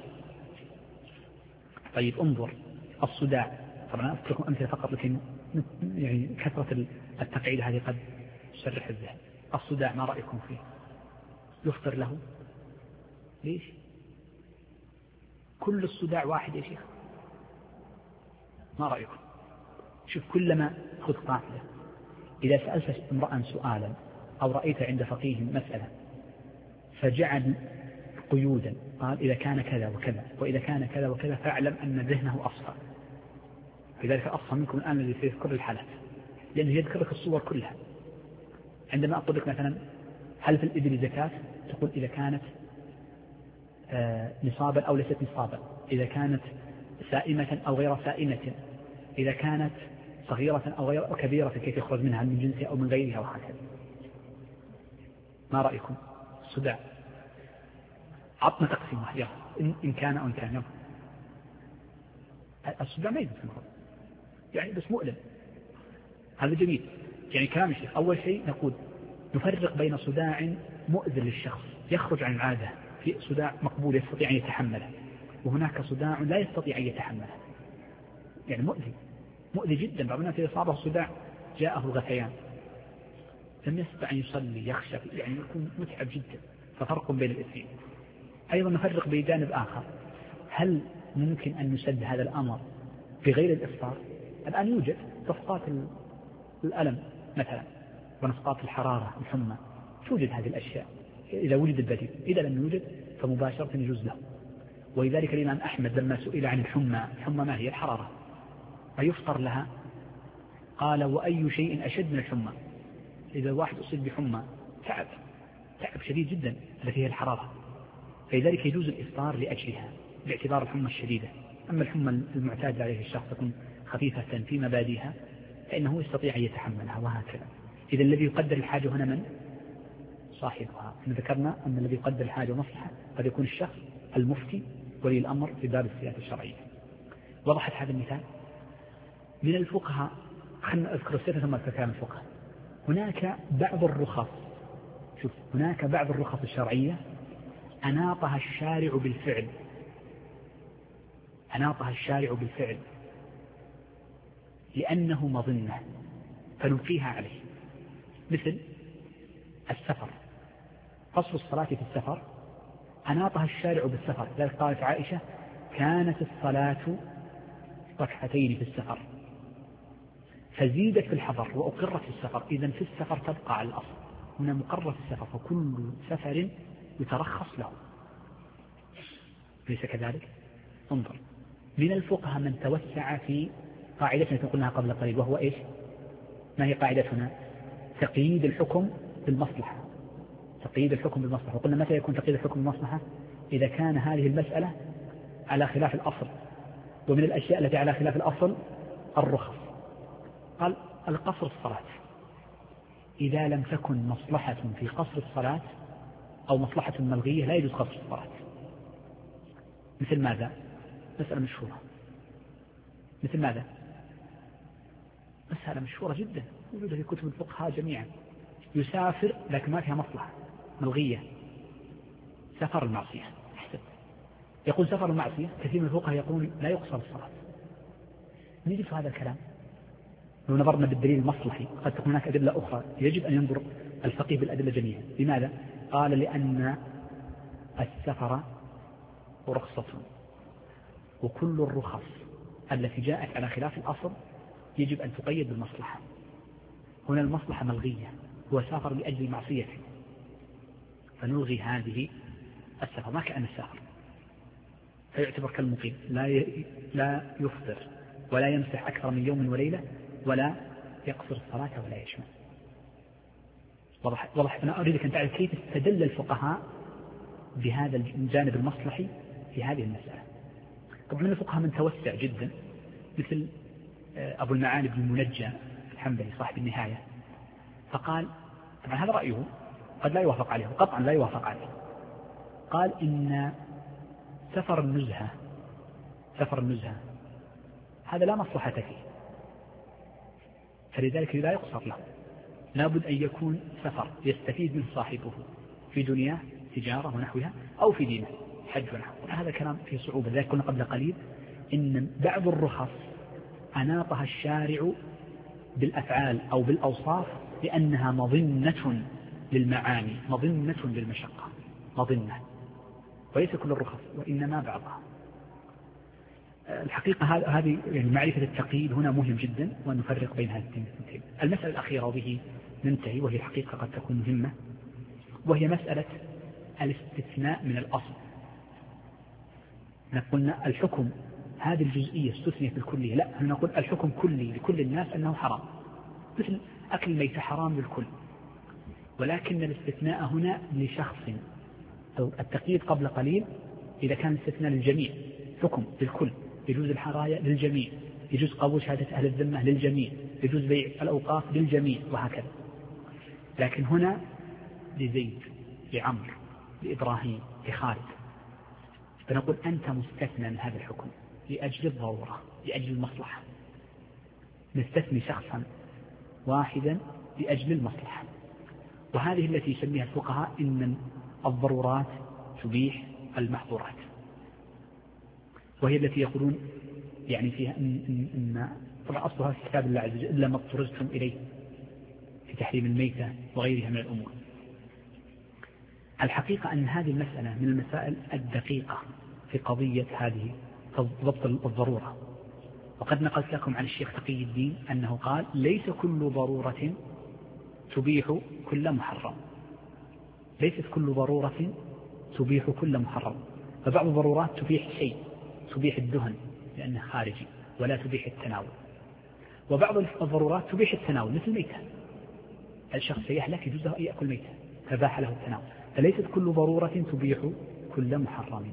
طيب انظر الصداع، طبعا أذكركم أمثلة فقط لكن يعني كثرة التقعيد هذه قد تسرح الذهن. الصداع ما رأيكم فيه؟ يفطر له؟ ليش؟ كل الصداع واحد يا شيخ، ما رأيكم؟ شوف كلما خذ قاعدة، إذا سألت امرأ سؤالا أو رأيت عند فقيه مسألة فجعل قيودا، قال إذا كان كذا وكذا وإذا كان كذا وكذا فاعلم أن ذهنه أصفى. لذلك أصفى منكم الآن الذي يذكر الحالات، لأنه يذكر لك الصور كلها. عندما أقول لك مثلا هل في الإبل زكاة؟ تقول إذا كانت آه نصابا أو ليست نصابا، إذا كانت سائمة أو غير سائمة، إذا كانت صغيرة أو غير كبيرة كيف يخرج منها من جنسها أو من غيرها وهكذا. ما رأيكم؟ الصداع عطنا تقسيمه يا إن كان أو إن كان يوم. الصداع ما يجوز يعني بس مؤلم، هذا جميل. يعني كلام الشيخ أول شيء نقول نفرق بين صداع مؤذن للشخص يخرج عن العادة، في صداع مقبول يستطيع أن يتحمله، وهناك صداع لا يستطيع أن يتحمله يعني مؤذي مؤذي جدا. بعض الناس إذا صابه الصداع جاءه الغثيان لم يستطع أن يصلي يخشى يعني يكون متعب جدا. ففرق بين الاثنين. أيضا نفرق بين جانب آخر، هل ممكن أن يسد هذا الأمر بغير الإفطار؟ الآن يوجد تفقات الألم مثلا ونفقات الحرارة الحمى، توجد هذه الأشياء إذا وجد البديل. إذا لم يوجد فمباشرة يجوز له. ولذلك الإمام أحمد لما سئل عن الحمى، الحمى ما هي؟ الحرارة، فيفطر لها، قال وأي شيء أشد من الحمى؟ إذا الواحد أصيب بحمى تعب تعب شديد جدا التي هي الحرارة، فلذلك يجوز الإفطار لأجلها باعتبار الحمى الشديدة. أما الحمى المعتاد عليه الشخص تكون خفيفة في مبادئها فإنه يستطيع أن يتحملها وهكذا. إذا الذي يقدر الحاجة هنا من؟ صاحبها. ذكرنا أن الذي يقدر الحاجة مصلحة قد يكون الشخص المفتي ولي الأمر في باب السياسة الشرعية. وضحت هذا المثال. من الفقهاء، خلنا أذكر السياسة ثم أذكر كلام الفقهاء. هناك بعض الرخص، شوف هناك بعض الرخص الشرعية أناطها الشارع بالفعل أناطها الشارع بالفعل لأنه مظنة فنلقيها عليه، مثل السفر، قصر الصلاة في السفر أناطها الشارع بالسفر. ذلك قالت عائشة كانت الصلاة ركعتين في السفر فزيدت في الحضر وأقرت في السفر. إذن في السفر تبقى على الأصل، هنا مقرر في السفر، فكل سفر يترخص له، ليس كذلك؟ انظر، من الفقهاء من توسع في قاعدتنا قلناها قبل قليل، وهو إيش؟ ما هي قاعدتنا؟ تقييد الحكم بالمصلحة. تقييد الحكم بالمصلحة. وقلنا متى يكون تقييد الحكم بالمصلحة؟ إذا كان هذه المسألة على خلاف الأصل، ومن الأشياء التي على خلاف الأصل الرخص. قال القصر الصلاة، إذا لم تكن مصلحة في قصر الصلاة أو مصلحة ملغية لا يجوز قصر الصلاة. مثل ماذا؟ مسألة مشهورة. مثل ماذا؟ مسألة مشهورة جدا موجودة في كتب الفقهاء جميعا. يسافر لكن ما فيها مصلحة ملغية، سفر المعصية. احسب، يقول سفر المعصية، كثير من الفقهاء يقولون لا يقصر الصلاة. نجد في هذا الكلام لو نظرنا بالدليل المصلحي قد تكون هناك أدلة أخرى يجب أن ينظر الفقيه بالأدلة جميعا. لماذا؟ قال لأن السفر رخصة، وكل الرخص التي جاءت على خلاف الأصل يجب أن تقيد بالمصلحة. هنا المصلحة ملغية، هو سافر لأجل المعصية فنلغي هذه السفر، ما كأن السافر، فيعتبر كالمقيم، لا لا يفطر ولا يمسح أكثر من يوم وليلة ولا يقصر الصلاة ولا يشمل. وضح, وضح أنا أريدك أن تعرف كيف استدل الفقهاء بهذا الجانب المصلحي في هذه المسألة. طبعا من الفقهاء من توسع جدا، مثل أبو المعالي بن المنجى الحنبلي صاحب النهاية، فقال، طبعا هذا رأيه قد لا يوافق عليه وقطعا لا يوافق عليه، قال إن سفر النزهة سفر النزهة هذا لا مصلحة فيه، فلذلك لا يقصر له. لابد أن يكون سفر يستفيد من صاحبه في دنياه تجارة ونحوها أو في دينه حج ونحوه. هذا كلام فيه صعوبة. ذلك قلنا قبل قليل إن بعض الرخص أناطها الشارع بالأفعال أو بالأوصاف لأنها مظنة للمعاني، مظنة للمشقة، مظنة، وليس كل الرخص وإنما بعضها. الحقيقة هذه يعني معرفة التقييد هنا مهم جدا، وأن نفرق بين هذه الاثنتين. المسألة الأخيرة وبه ننتهي، وهي الحقيقة قد تكون مهمة، وهي مسألة الاستثناء من الأصل. نقولنا الحكم هذه الجزئية استثنيت بالكلية، لا، نقول الحكم كلي لكل الناس أنه حرام، مثل أكل الميت حرام للكل، ولكن الاستثناء هنا لشخص. التقييد قبل قليل إذا كان الاستثناء للجميع، حكم للكل، يجوز الحرايا للجميع، يجوز قبول شهادة أهل الذمة للجميع، يجوز بيع الأوقاف للجميع، وهكذا. لكن هنا لزيد، لعمر، لإبراهيم، لخالد، فنقول أنت مستثنى من هذا الحكم لأجل الضرورة، لأجل المصلحة. نستثني شخصا واحدا لأجل المصلحة، وهذه التي يسميها الفقهاء إن الضرورات تبيح المحظورات، وهي التي يقولون يعني فيها إن, إن, إن طبعا أصلها في كتاب الله عز وجل إلا ما اضطررتم إليه في تحريم الميتة وغيرها من الأمور. الحقيقة أن هذه المسألة من المسائل الدقيقة في قضية هذه ضبط الضرورة. وقد نقلت لكم عن الشيخ تقي الدين أنه قال ليس كل ضرورة تبيح كل محرم، ليست كل ضرورة تبيح كل محرم، فبعض الضرورات تبيح شيء، تبيح الدهن لأنه خارجي ولا تبيح التناول، وبعض الضرورات تبيح التناول مثل الميتة، الشخص يهلك يجوز له أن يأكل ميتة فباح له التناول، فليست كل ضرورة تبيح كل محرم.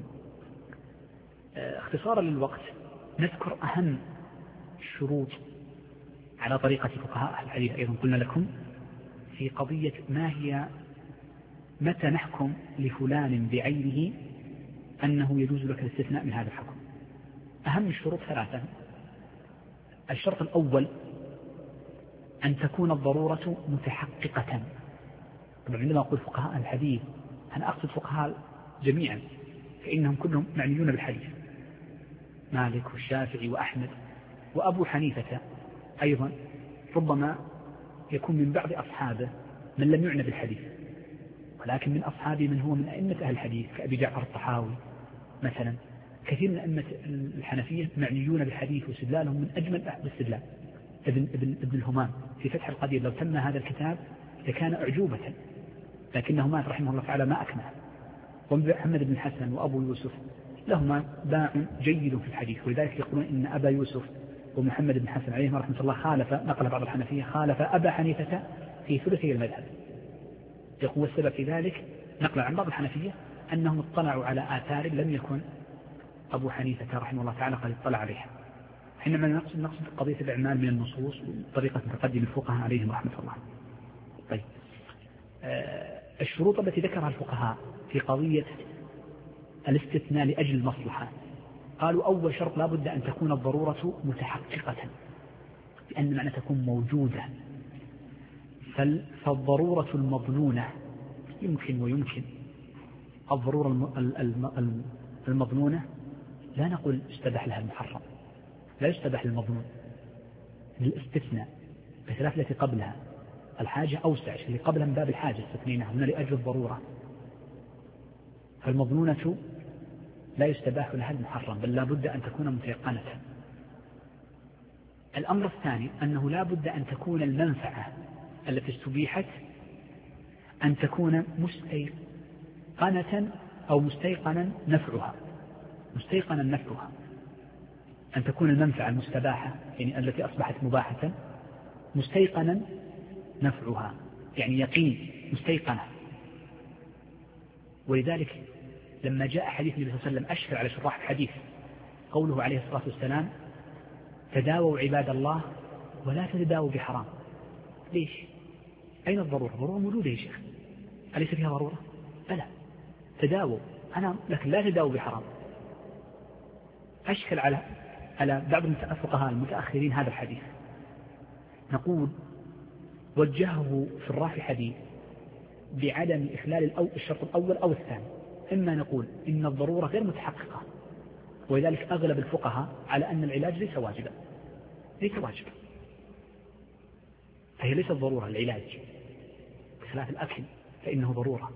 اختصارا للوقت نذكر أهم الشروط على طريقة فقهاء الحديث أيضا قلنا لكم في قضية ما هي متى نحكم لفلان بعينه أنه يجوز لك الاستثناء من هذا الحكم. أهم الشروط ثلاثة. الشرط الأول أن تكون الضرورة متحققة. طبعا عندما أقول فقهاء الحديث أنا أقصد فقهاء جميعا، فإنهم كلهم معنيون بالحديث، مالك والشافعي وأحمد وأبو حنيفة أيضا، ربما يكون من بعض أصحابه من لم يعنى بالحديث، ولكن من أصحابه من هو من أئمة أهل الحديث كأبي جعفر الطحاوي مثلا. كثير من أئمة الحنفية معنيون بالحديث واستدلالهم من أجمل الاستدلال. ابن, ابن, ابن الهمام في فتح القدير لو تم هذا الكتاب لكان أعجوبة، لكنه مات رحمه الله تعالى ما أكمل. ومحمد بن الحسن وأبو يوسف لهما باع جيد في الحديث، ولذلك يقولون إن أبا يوسف ومحمد بن الحسن عليهما رحمة الله خالف، نقل بعض الحنفية خالف أبا حنيفة في ثلثي المذهب. يقول السبب في ذلك نقل عن بعض الحنفية أنهم اطلعوا على آثار لم يكن أبو حنيفة رحمه الله تعالى قد اطلع عليها. حينما نقصد نقصد قضية الإعمال من النصوص وطريقة متقدم الفقهاء عليهم رحمة الله. طيب آه الشروط التي ذكرها الفقهاء في قضية الاستثناء لأجل المصلحة، قالوا أول شرط لا بد أن تكون الضرورة متحققة، لأن معنى تكون موجودة. فالضرورة المظنونة يمكن ويمكن. الضرورة المظنونة لا نقول استباح لها المحرم، لا يستباح المظنون للاستثناء، بخلاف التي قبلها الحاجة أوسع، اللي قبلها من باب الحاجة استثنيناها، هنا لأجل الضرورة. فالمظنونة لا يستباح لها المحرم، بل لا بد أن تكون متيقنة. الأمر الثاني أنه لا بد أن تكون المنفعة التي استبيحت أن تكون مستيقنة أو مستيقنا نفعها، مستيقنا نفعها، أن تكون المنفعة المستباحة يعني التي أصبحت مباحة مستيقنا نفعها، يعني يقين مستيقنة. ولذلك لما جاء حديث النبي صلى الله عليه وسلم أشكل على شراح الحديث قوله عليه الصلاة والسلام تداووا عباد الله ولا تتداووا بحرام. ليش؟ أين الضرورة؟ ضرورة موجودة يا شيخ، أليس فيها ضرورة؟ بلى، تداووا أنا لكن لا تداووا بحرام. أشكل على على بعض الفقهاء المتأخرين هذا الحديث. نقول وجهه في الرافع حديث بعدم إخلال الشرط الأول أو الثاني. إما نقول إن الضرورة غير متحققة، ولذلك أغلب الفقهاء على أن العلاج ليس واجبا، ليس واجبا، فهي ليست ضرورة العلاج، بخلاف الأكل فإنه ضرورة.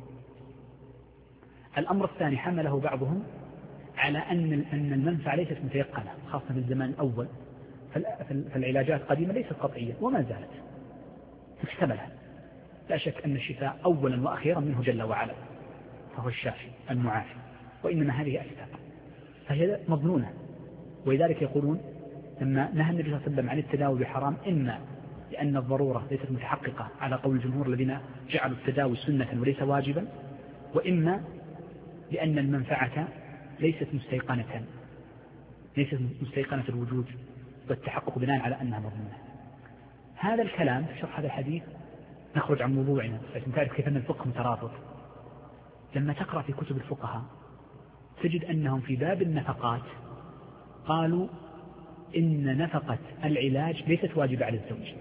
الأمر الثاني حمله بعضهم على أن أن المنفعة ليست متيقنة، خاصة في الزمان الأول، فالعلاجات قديمة ليست قطعية وما زالت محتملة. لا شك أن الشفاء أولا وأخيرا منه جل وعلا، فهو الشافي المعافي، وإنما هذه أسباب فهي مظنونة. ولذلك يقولون لما نهى النبي صلى الله عليه وسلم عن التداوي بحرام، إما لأن الضرورة ليست متحققة على قول الجمهور الذين جعلوا التداوي سنة وليس واجبا، وإما لأن المنفعة ليست مستيقنة ليست مستيقنة الوجود والتحقق بناء على أنها مضمونة. هذا الكلام في شرح هذا الحديث نخرج عن موضوعنا عشان تعرف كيف أن الفقه مترابط. لما تقرأ في كتب الفقهاء تجد أنهم في باب النفقات قالوا إن نفقة العلاج ليست واجبة على الزوج،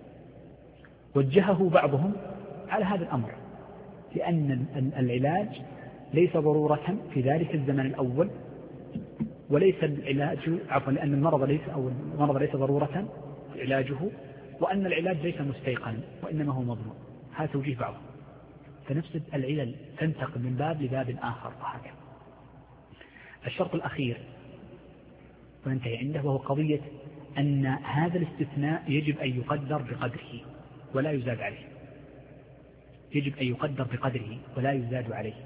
وجهه بعضهم على هذا الأمر، لأن العلاج ليس ضرورة في ذلك الزمن الأول، وليس العلاج عفوا لأن المرض ليس أو المرض ليس ضرورة علاجه، وأن العلاج ليس مستيقنا وإنما هو مضمون. هذا توجيه بعض. فنفس العلل تنتقل من باب لباب آخر وهكذا. الشرط الأخير وننتهي عنده وهو قضية أن هذا الاستثناء يجب أن يقدر بقدره ولا يزاد عليه، يجب أن يقدر بقدره ولا يزاد عليه.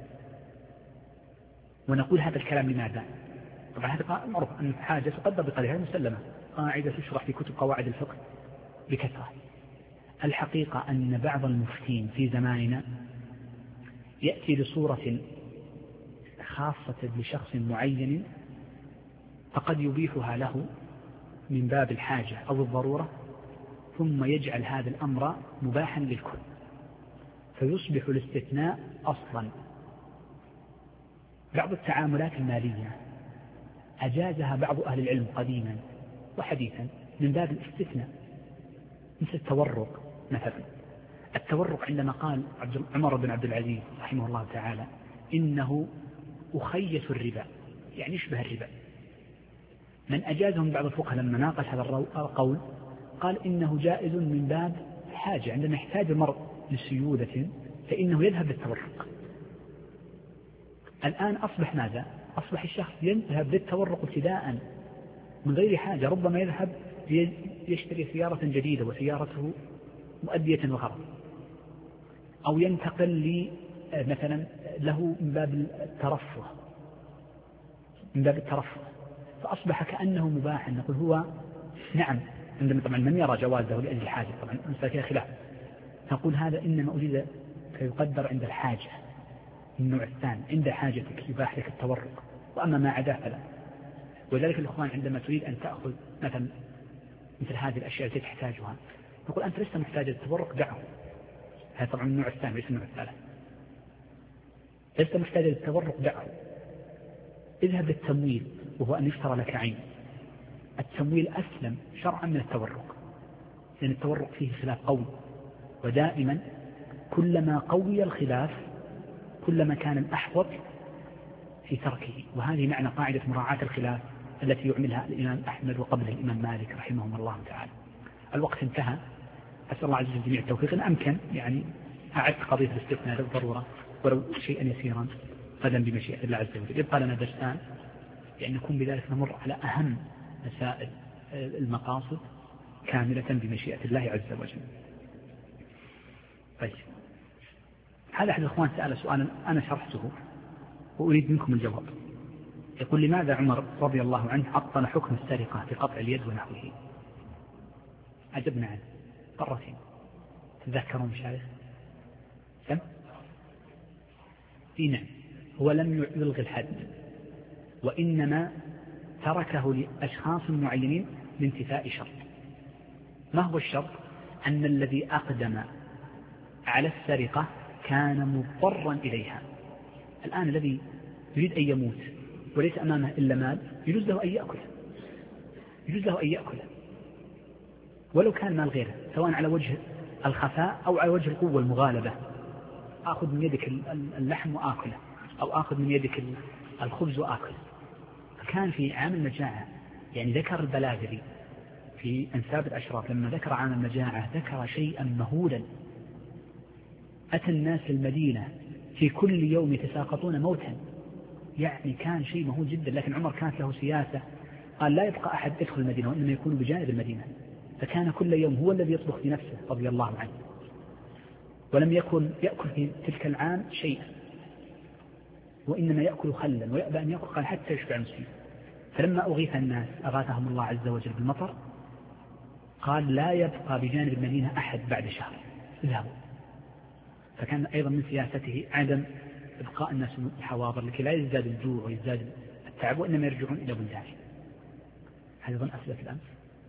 ونقول هذا الكلام لماذا؟ طبعا هذا معروف أن حاجة تقدر بقدرها مسلمة، قاعدة تشرح في كتب قواعد الفقه بكثرة. الحقيقة أن بعض المفتين في زماننا يأتي بصورة خاصة لشخص معين فقد يبيحها له من باب الحاجة أو الضرورة، ثم يجعل هذا الأمر مباحا للكل، فيصبح الاستثناء أصلا. بعض التعاملات المالية أجازها بعض أهل العلم قديما وحديثا من باب الاستثناء، مثل التورق مثلا. التورق عندما قال عمر بن عبد العزيز رحمه الله تعالى إنه أخيس الربا، يعني يشبه الربا، من أجازه من بعض الفقهاء لما ناقش هذا القول قال إنه جائز من باب حاجة، عندما يحتاج المرء لسيودة فإنه يذهب للتورق. الآن أصبح ماذا؟ أصبح الشخص يذهب للتورق ابتداء من غير حاجة، ربما يذهب يشتري سيارة جديدة وسيارته مؤدية وغرض، أو ينتقل لي مثلا له من باب الترفه من باب الترفه فأصبح كأنه مباحا. نقول هو نعم، عندما طبعا من يرى جوازه لأجل الحاجة، طبعا مسألة فيها خلاف، نقول هذا إنما أريد فيقدر عند الحاجة النوع الثاني، عند حاجتك يباح لك التورق، وأما ما عداه فلا. ولذلك الإخوان عندما تريد أن تأخذ مثلا مثل هذه الأشياء التي تحتاجها نقول أنت لست محتاج للتورق، دعه. هذا طبعا النوع الثاني ليس النوع الثالث. لست محتاج للتورق، دعه. اذهب للتمويل وهو أن يشترى لك عين. التمويل أسلم شرعا من التورق، لأن التورق فيه خلاف قوي، ودائما كلما قوي الخلاف كلما كان الأحوط في تركه. وهذه معنى قاعدة مراعاة الخلاف التي يعملها الإمام أحمد وقبله الإمام مالك رحمهم الله تعالى. الوقت انتهى، أسأل الله عز وجل جميع التوفيق. إن أمكن يعني أعدت قضية الاستثناء للضرورة ولو شيئا يسيرا غدا بمشيئة الله عز وجل. يبقى لنا درسان يعني نكون بذلك نمر على أهم مسائل المقاصد كاملة بمشيئة الله عز وجل. طيب، هذا أحد الأخوان سأل سؤالا أنا شرحته وأريد منكم الجواب. يقول لماذا عمر رضي الله عنه عطل حكم السرقة في قطع اليد ونحوه؟ عجبنا عنه مرتين، تذكرون مشايخ؟ كم؟ في نعم، هو لم يلغي الحد، وإنما تركه لأشخاص معينين لانتفاء شرط. ما هو الشرط؟ أن الذي أقدم على السرقة كان مضطرا إليها. الآن الذي يريد أن يموت وليس أمامه إلا مال يجوز له أن يأكله، يجوز له أن يأكله ولو كان مال غيره، سواء على وجه الخفاء أو على وجه القوة المغالبة، أخذ من يدك اللحم وآكله، أو أخذ من يدك الخبز وآكله. فكان في عام المجاعة، يعني ذكر البلاذري في أنساب الأشراف لما ذكر عام المجاعة ذكر شيئا مهولا. أتى الناس المدينة في كل يوم يتساقطون موتا، يعني كان شيء مهول جدا. لكن عمر كانت له سياسة، قال لا يبقى أحد يدخل المدينة وإنما يكون بجانب المدينة، فكان كل يوم هو الذي يطبخ بنفسه رضي الله عنه، ولم يكن يأكل في تلك العام شيئا، وإنما يأكل خلا ويأبى أن يأكل قال حتى يشبع المسلمين. فلما أغيث الناس أغاثهم الله عز وجل بالمطر، قال لا يبقى بجانب المدينة أحد بعد شهر، ذهبوا. فكان أيضا من سياسته عدم إبقاء الناس في الحواضر لكي لا يزداد الجوع ويزداد التعب، وإنما يرجعون إلى بلدانهم. هذا أظن أسئلة الأمس،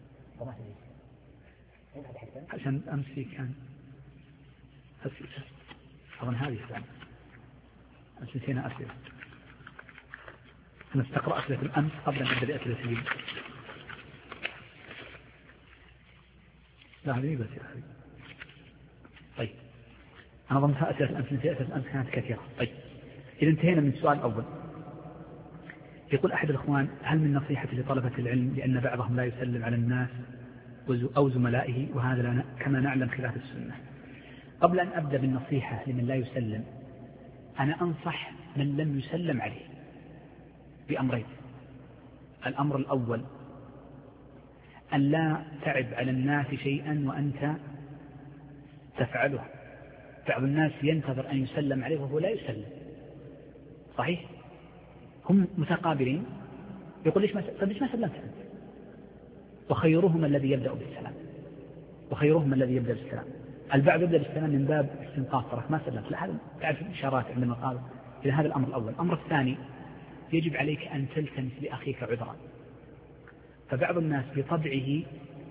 عشان أمس كان أسئلة، أظن هذه الأمس أمس نسينا أسئلة. نستقرأ أسئلة الأمس قبل أن نبدأ بأسئلة اليوم. لا هذه بس يا أخي. طيب أنا ضمنها أسئلة الأمس، نسيت أسئلة الأمس كانت كثيرة. طيب إذا انتهينا من السؤال الأول. يقول أحد الأخوان: هل من نصيحة لطلبة العلم لأن بعضهم لا يسلم على الناس أو زملائه، وهذا كما نعلم خلاف السنة؟ قبل أن أبدأ بالنصيحة لمن لا يسلم، أنا أنصح من لم يسلم عليه بأمرين. الأمر الأول أن لا تعب على الناس شيئا وأنت تفعله. بعض الناس ينتظر أن يسلم عليه وهو لا يسلم، صحيح؟ هم متقابلين، يقول ليش ما ليش ما سلمت أنت؟ وخيرهم الذي يبدأ بالسلام، وخيرهم الذي يبدأ بالسلام. البعض يبدأ بالسلام من باب استنقاص، ترك ما سلمت. لا، هذا تعرف إشارات عندما قال. إذا هذا الأمر الأول. الأمر الثاني، يجب عليك أن تلتمس لأخيك عذرا. فبعض الناس بطبعه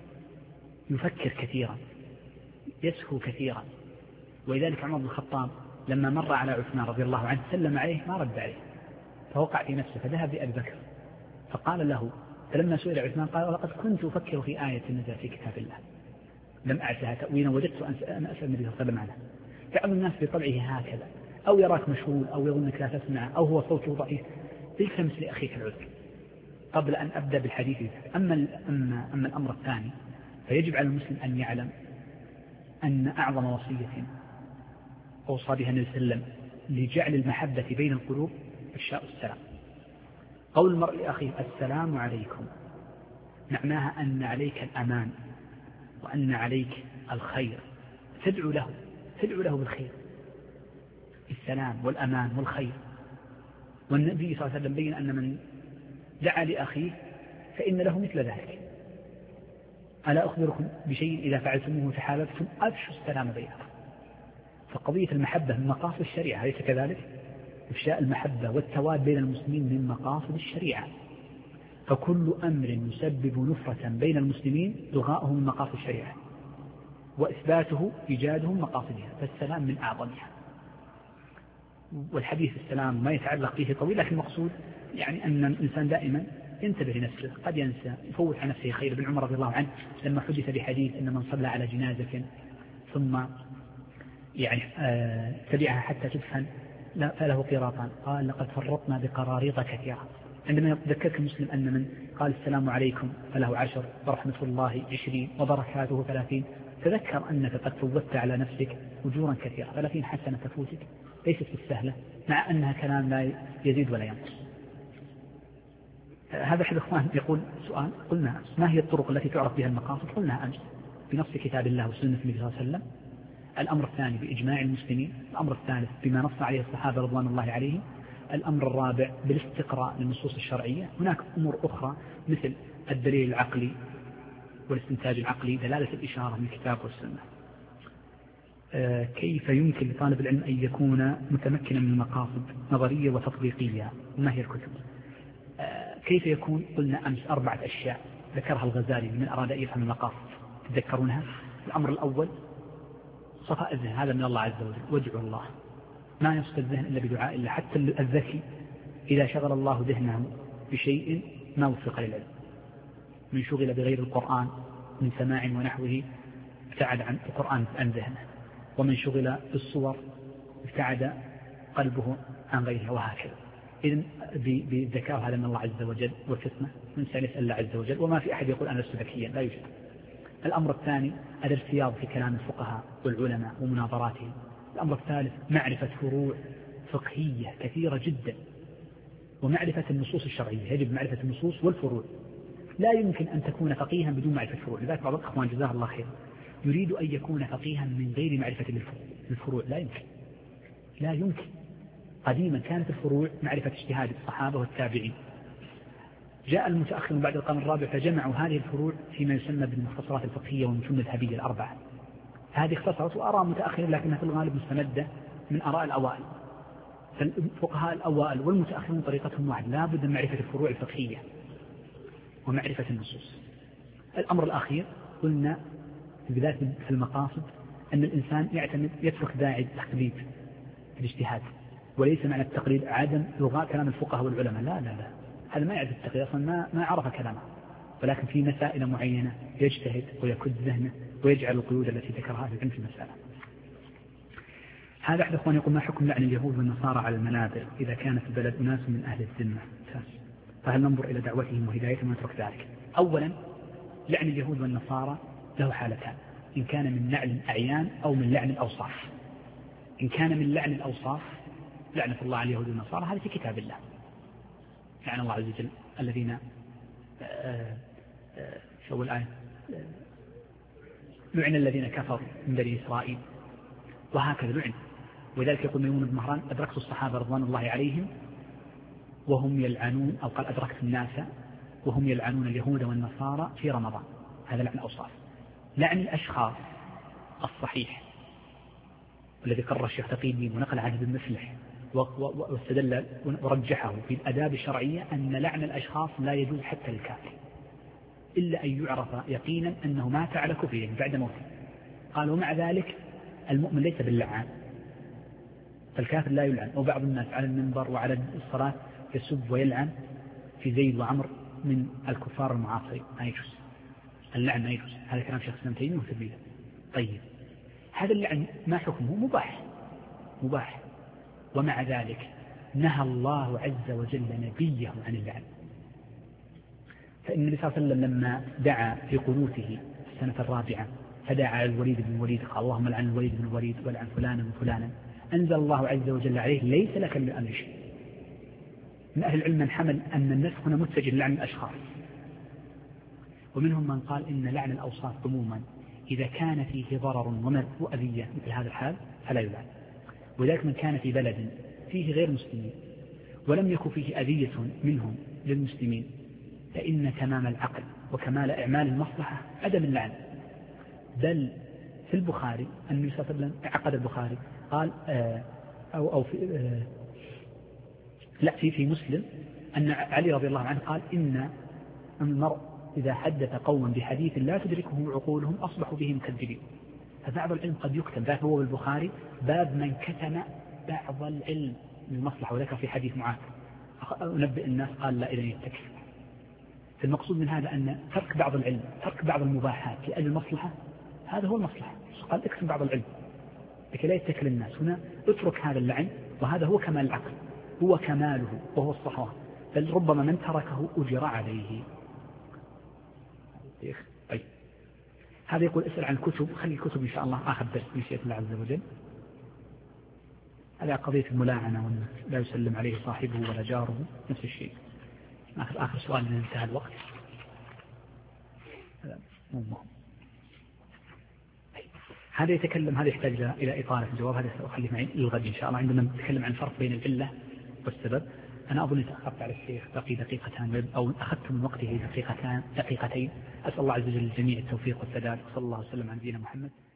يفكر كثيرا، يسهو كثيرا، ولذلك عمر بن الخطاب لما مر على عثمان رضي الله عنه سلم عليه ما رد عليه، فوقع في نفسه، فذهب لأبي بكر فقال له، فلما سئل عثمان قال: لقد كنت أفكر في آية نزل في كتاب الله لم أعرف لها تأويلا وجدت أن أسأل النبي صلى الله عليه وسلم عنها. بعض الناس بطبعه هكذا، أو يراك مشغول أو يظنك لا تسمع أو هو صوته ضعيف. التمس لأخيك العذر قبل أن أبدأ بالحديث. أما, أما, أما الأمر الثاني، فيجب على المسلم أن يعلم أن أعظم وصية أوصى بها النبي صلى الله عليه وسلم لجعل المحبة بين القلوب إفشاء السلام. قول المرء لأخيه السلام عليكم معناها أن عليك الأمان وأن عليك الخير، تدعو له تدعو له بالخير، السلام والأمان والخير. والنبي صلى الله عليه وسلم بين أن من دعا لأخيه فإن له مثل ذلك. ألا أخبركم بشيء إذا فعلتموه تحاببتم أفشوا السلام بينكم. فقضية المحبة من مقاصد الشريعة، أليس كذلك؟ إفشاء المحبة والتواد بين المسلمين من مقاصد الشريعة. فكل أمر يسبب نفرة بين المسلمين إلغاؤه من مقاصد الشريعة، وإثباته إيجاده من مقاصدها، فالسلام من أعظمها. والحديث السلام ما يتعلق فيه طويل، لكن المقصود يعني أن الإنسان دائما ينتبه لنفسه، قد ينسى، يفوت على نفسه خير. ابن عمر رضي الله عنه لما حدث بحديث أن من صلى على جنازة ثم يعني آه تبعها حتى تدفن فله قيراطان، قال: لقد فرطنا بقراريط كثيرة. عندما يذكرك المسلم أن من قال السلام عليكم فله عشر، ورحمة الله عشرين، وبركاته ثلاثين، تذكر أنك قد فوتت على نفسك أجورا كثيرة. ثلاثين حسنة تفوتك ليست بالسهلة، مع أنها كلام لا يزيد ولا ينقص. هذا أحد الإخوان يقول سؤال، قلنا ما هي الطرق التي تعرف بها المقاصد؟ قلنا أمس بنص كتاب الله وسنة النبي صلى الله عليه وسلم. الأمر الثاني بإجماع المسلمين. الأمر الثالث بما نص عليه الصحابة رضوان الله عليهم. الأمر الرابع بالاستقراء للنصوص الشرعية. هناك أمور أخرى مثل الدليل العقلي والاستنتاج العقلي، دلالة الإشارة من الكتاب والسنة. آه كيف يمكن لطالب العلم أن يكون متمكنا من المقاصد نظرية وتطبيقية؟ وما هي الكتب؟ آه كيف يكون؟ قلنا أمس أربعة أشياء ذكرها الغزالي لمن أراد أن يفهم المقاصد، تذكرونها؟ الأمر الأول صفاء الذهن، هذا من الله عز وجل، وادعوا الله. ما يصفى الذهن إلا بدعاء الله. حتى الذكي إذا شغل الله ذهنه بشيء ما وفق للعلم، من شغل بغير القرآن من سماع ونحوه ابتعد عن القرآن عن ذهنه، ومن شغل بالصور ابتعد قلبه عن غيرها، وهكذا. إذن بالذكاء هذا من الله عز وجل، والفتنة من سنة يسأل الله عز وجل، وما في أحد يقول أنا لست ذكيا، لا يوجد. الأمر الثاني الارتياض في كلام الفقهاء والعلماء ومناظراتهم. الأمر الثالث معرفة فروع فقهية كثيرة جدا، ومعرفة النصوص الشرعية. يجب معرفة النصوص والفروع، لا يمكن أن تكون فقيها بدون معرفة الفروع. لذلك بعض الأخوان جزاه الله خير يريد أن يكون فقيها من غير معرفة للفروع، لا يمكن، لا يمكن. قديما كانت الفروع معرفة اجتهاد الصحابة والتابعين. جاء المتأخرون بعد القرن الرابع فجمعوا هذه الفروع فيما يسمى بالمختصرات الفقهية والمتون المذهبية الأربعة. هذه اختصرت وأراء متأخرين، لكنها في الغالب مستمدة من آراء الأوائل. فالفقهاء الأوائل والمتأخرون طريقتهم واحد، لا بد من معرفة الفروع الفقهية ومعرفة النصوص. الأمر الأخير قلنا بالذات في المقاصد أن الإنسان يعتمد يترك داعي التقليد في الاجتهاد، وليس معنى التقليد عدم إلغاء كلام الفقهاء والعلماء، لا لا لا، هذا ما يعرف التقليد أصلا، ما ما عرف كلامه، ولكن في مسائل معينة يجتهد ويكد ذهنه ويجعل القيود التي ذكرها أهل العلم في المسألة. هذا أحد أخوان يقول ما حكم لعن اليهود والنصارى على المنابر إذا كانت البلد أناس من أهل الذمة؟ فهل ننظر إلى دعوتهم وهدايتهم ونترك ذلك؟ أولا لعن اليهود والنصارى له حالتان، إن كان من لعن الأعيان أو من لعن الأوصاف. إن كان من لعن الأوصاف لعنة الله على اليهود والنصارى، هذا في كتاب الله، لعن الله عز وجل الذين شو الآية لعن الذين كفروا من بني إسرائيل، وهكذا لعن. وذلك يقول ميمون بن مهران أدركت الصحابة رضوان الله عليهم وهم يلعنون، أو قال أدركت الناس وهم يلعنون اليهود والنصارى في رمضان، هذا لعن أوصاف. لعن الأشخاص الصحيح والذي قرر الشيخ تقي الدين ونقل عنه ابن مفلح واستدل ورجحه في الآداب الشرعية أن لعن الأشخاص لا يجوز حتى للكافر، إلا أن يعرف يقينا أنه مات على كفره بعد موته. قال ومع ذلك المؤمن ليس باللعان، فالكافر لا يلعن. وبعض الناس على المنبر وعلى الصلاة يسب ويلعن في زيد وعمر من الكفار المعاصرين، ما يجوز اللعن، ما يجوز. هذا كلام شيخ الإسلام تيمية وتبليغ. طيب هذا اللعن ما حكمه؟ مباح مباح، ومع ذلك نهى الله عز وجل نبيه عن اللعن. فإن النبي صلى الله عليه وسلم لما دعا في قنوته السنة الرابعة فدعا على الوليد بن الوليد قال اللهم لعن الوليد بن الوليد ولعن فلانا وفلانا، أنزل الله عز وجل عليه ليس لك من الأمر شيء. من أهل العلم من حمل أن النسخ هنا متجه لعن الأشخاص، ومنهم من قال إن لعن الأوصاف عموما إذا كان فيه ضرر ومرض وأذية مثل هذا الحال فلا يلعن. وذلك من كان في بلد فيه غير مسلمين ولم يكن فيه أذية منهم للمسلمين فإن تمام العقل وكمال إعمال المصلحة عدم اللعن. بل في البخاري النبي صلى الله عليه وسلم عقد البخاري قال آه أو, أو في آه لا في في مسلم أن علي رضي الله عنه قال إن المرء إذا حدث قوما بحديث لا تدركه عقولهم أصبحوا به مكذبين. فبعض العلم قد يكتم، ذاك هو بالبخاري باب من كتم بعض العلم للمصلحة، وذكر في حديث معاذ أنبئ الناس قال لا إذن يتكف. فالمقصود من هذا أن ترك بعض العلم، ترك بعض المباحات لأجل المصلحة، هذا هو المصلحة. قال اكتم بعض العلم لكي لا يتكل الناس. هنا اترك هذا اللعن، وهذا هو كمال العقل، هو كماله وهو الصحوة، بل ربما من تركه أجر عليه. طيب هذا يقول اسأل عن الكتب، خلي الكتب إن شاء الله آخر درس بمشيئة الله عز وجل. هذا قضية الملاعنة وأن لا يسلم عليه صاحبه ولا جاره نفس الشيء. آخر آخر سؤال من انتهى الوقت. هذا مو مهم. هذا يتكلم، هذا يحتاج إلى إطالة الجواب، هذا سأخليه معي للغد إن شاء الله عندما نتكلم عن الفرق بين العلة والسبب. أنا أظن تأخرت على الشيخ بقي دقيقتان أو أخذت من وقته دقيقتان دقيقتين. أسأل الله عز وجل الجميع التوفيق والسداد، وصلى الله وسلم على نبينا محمد.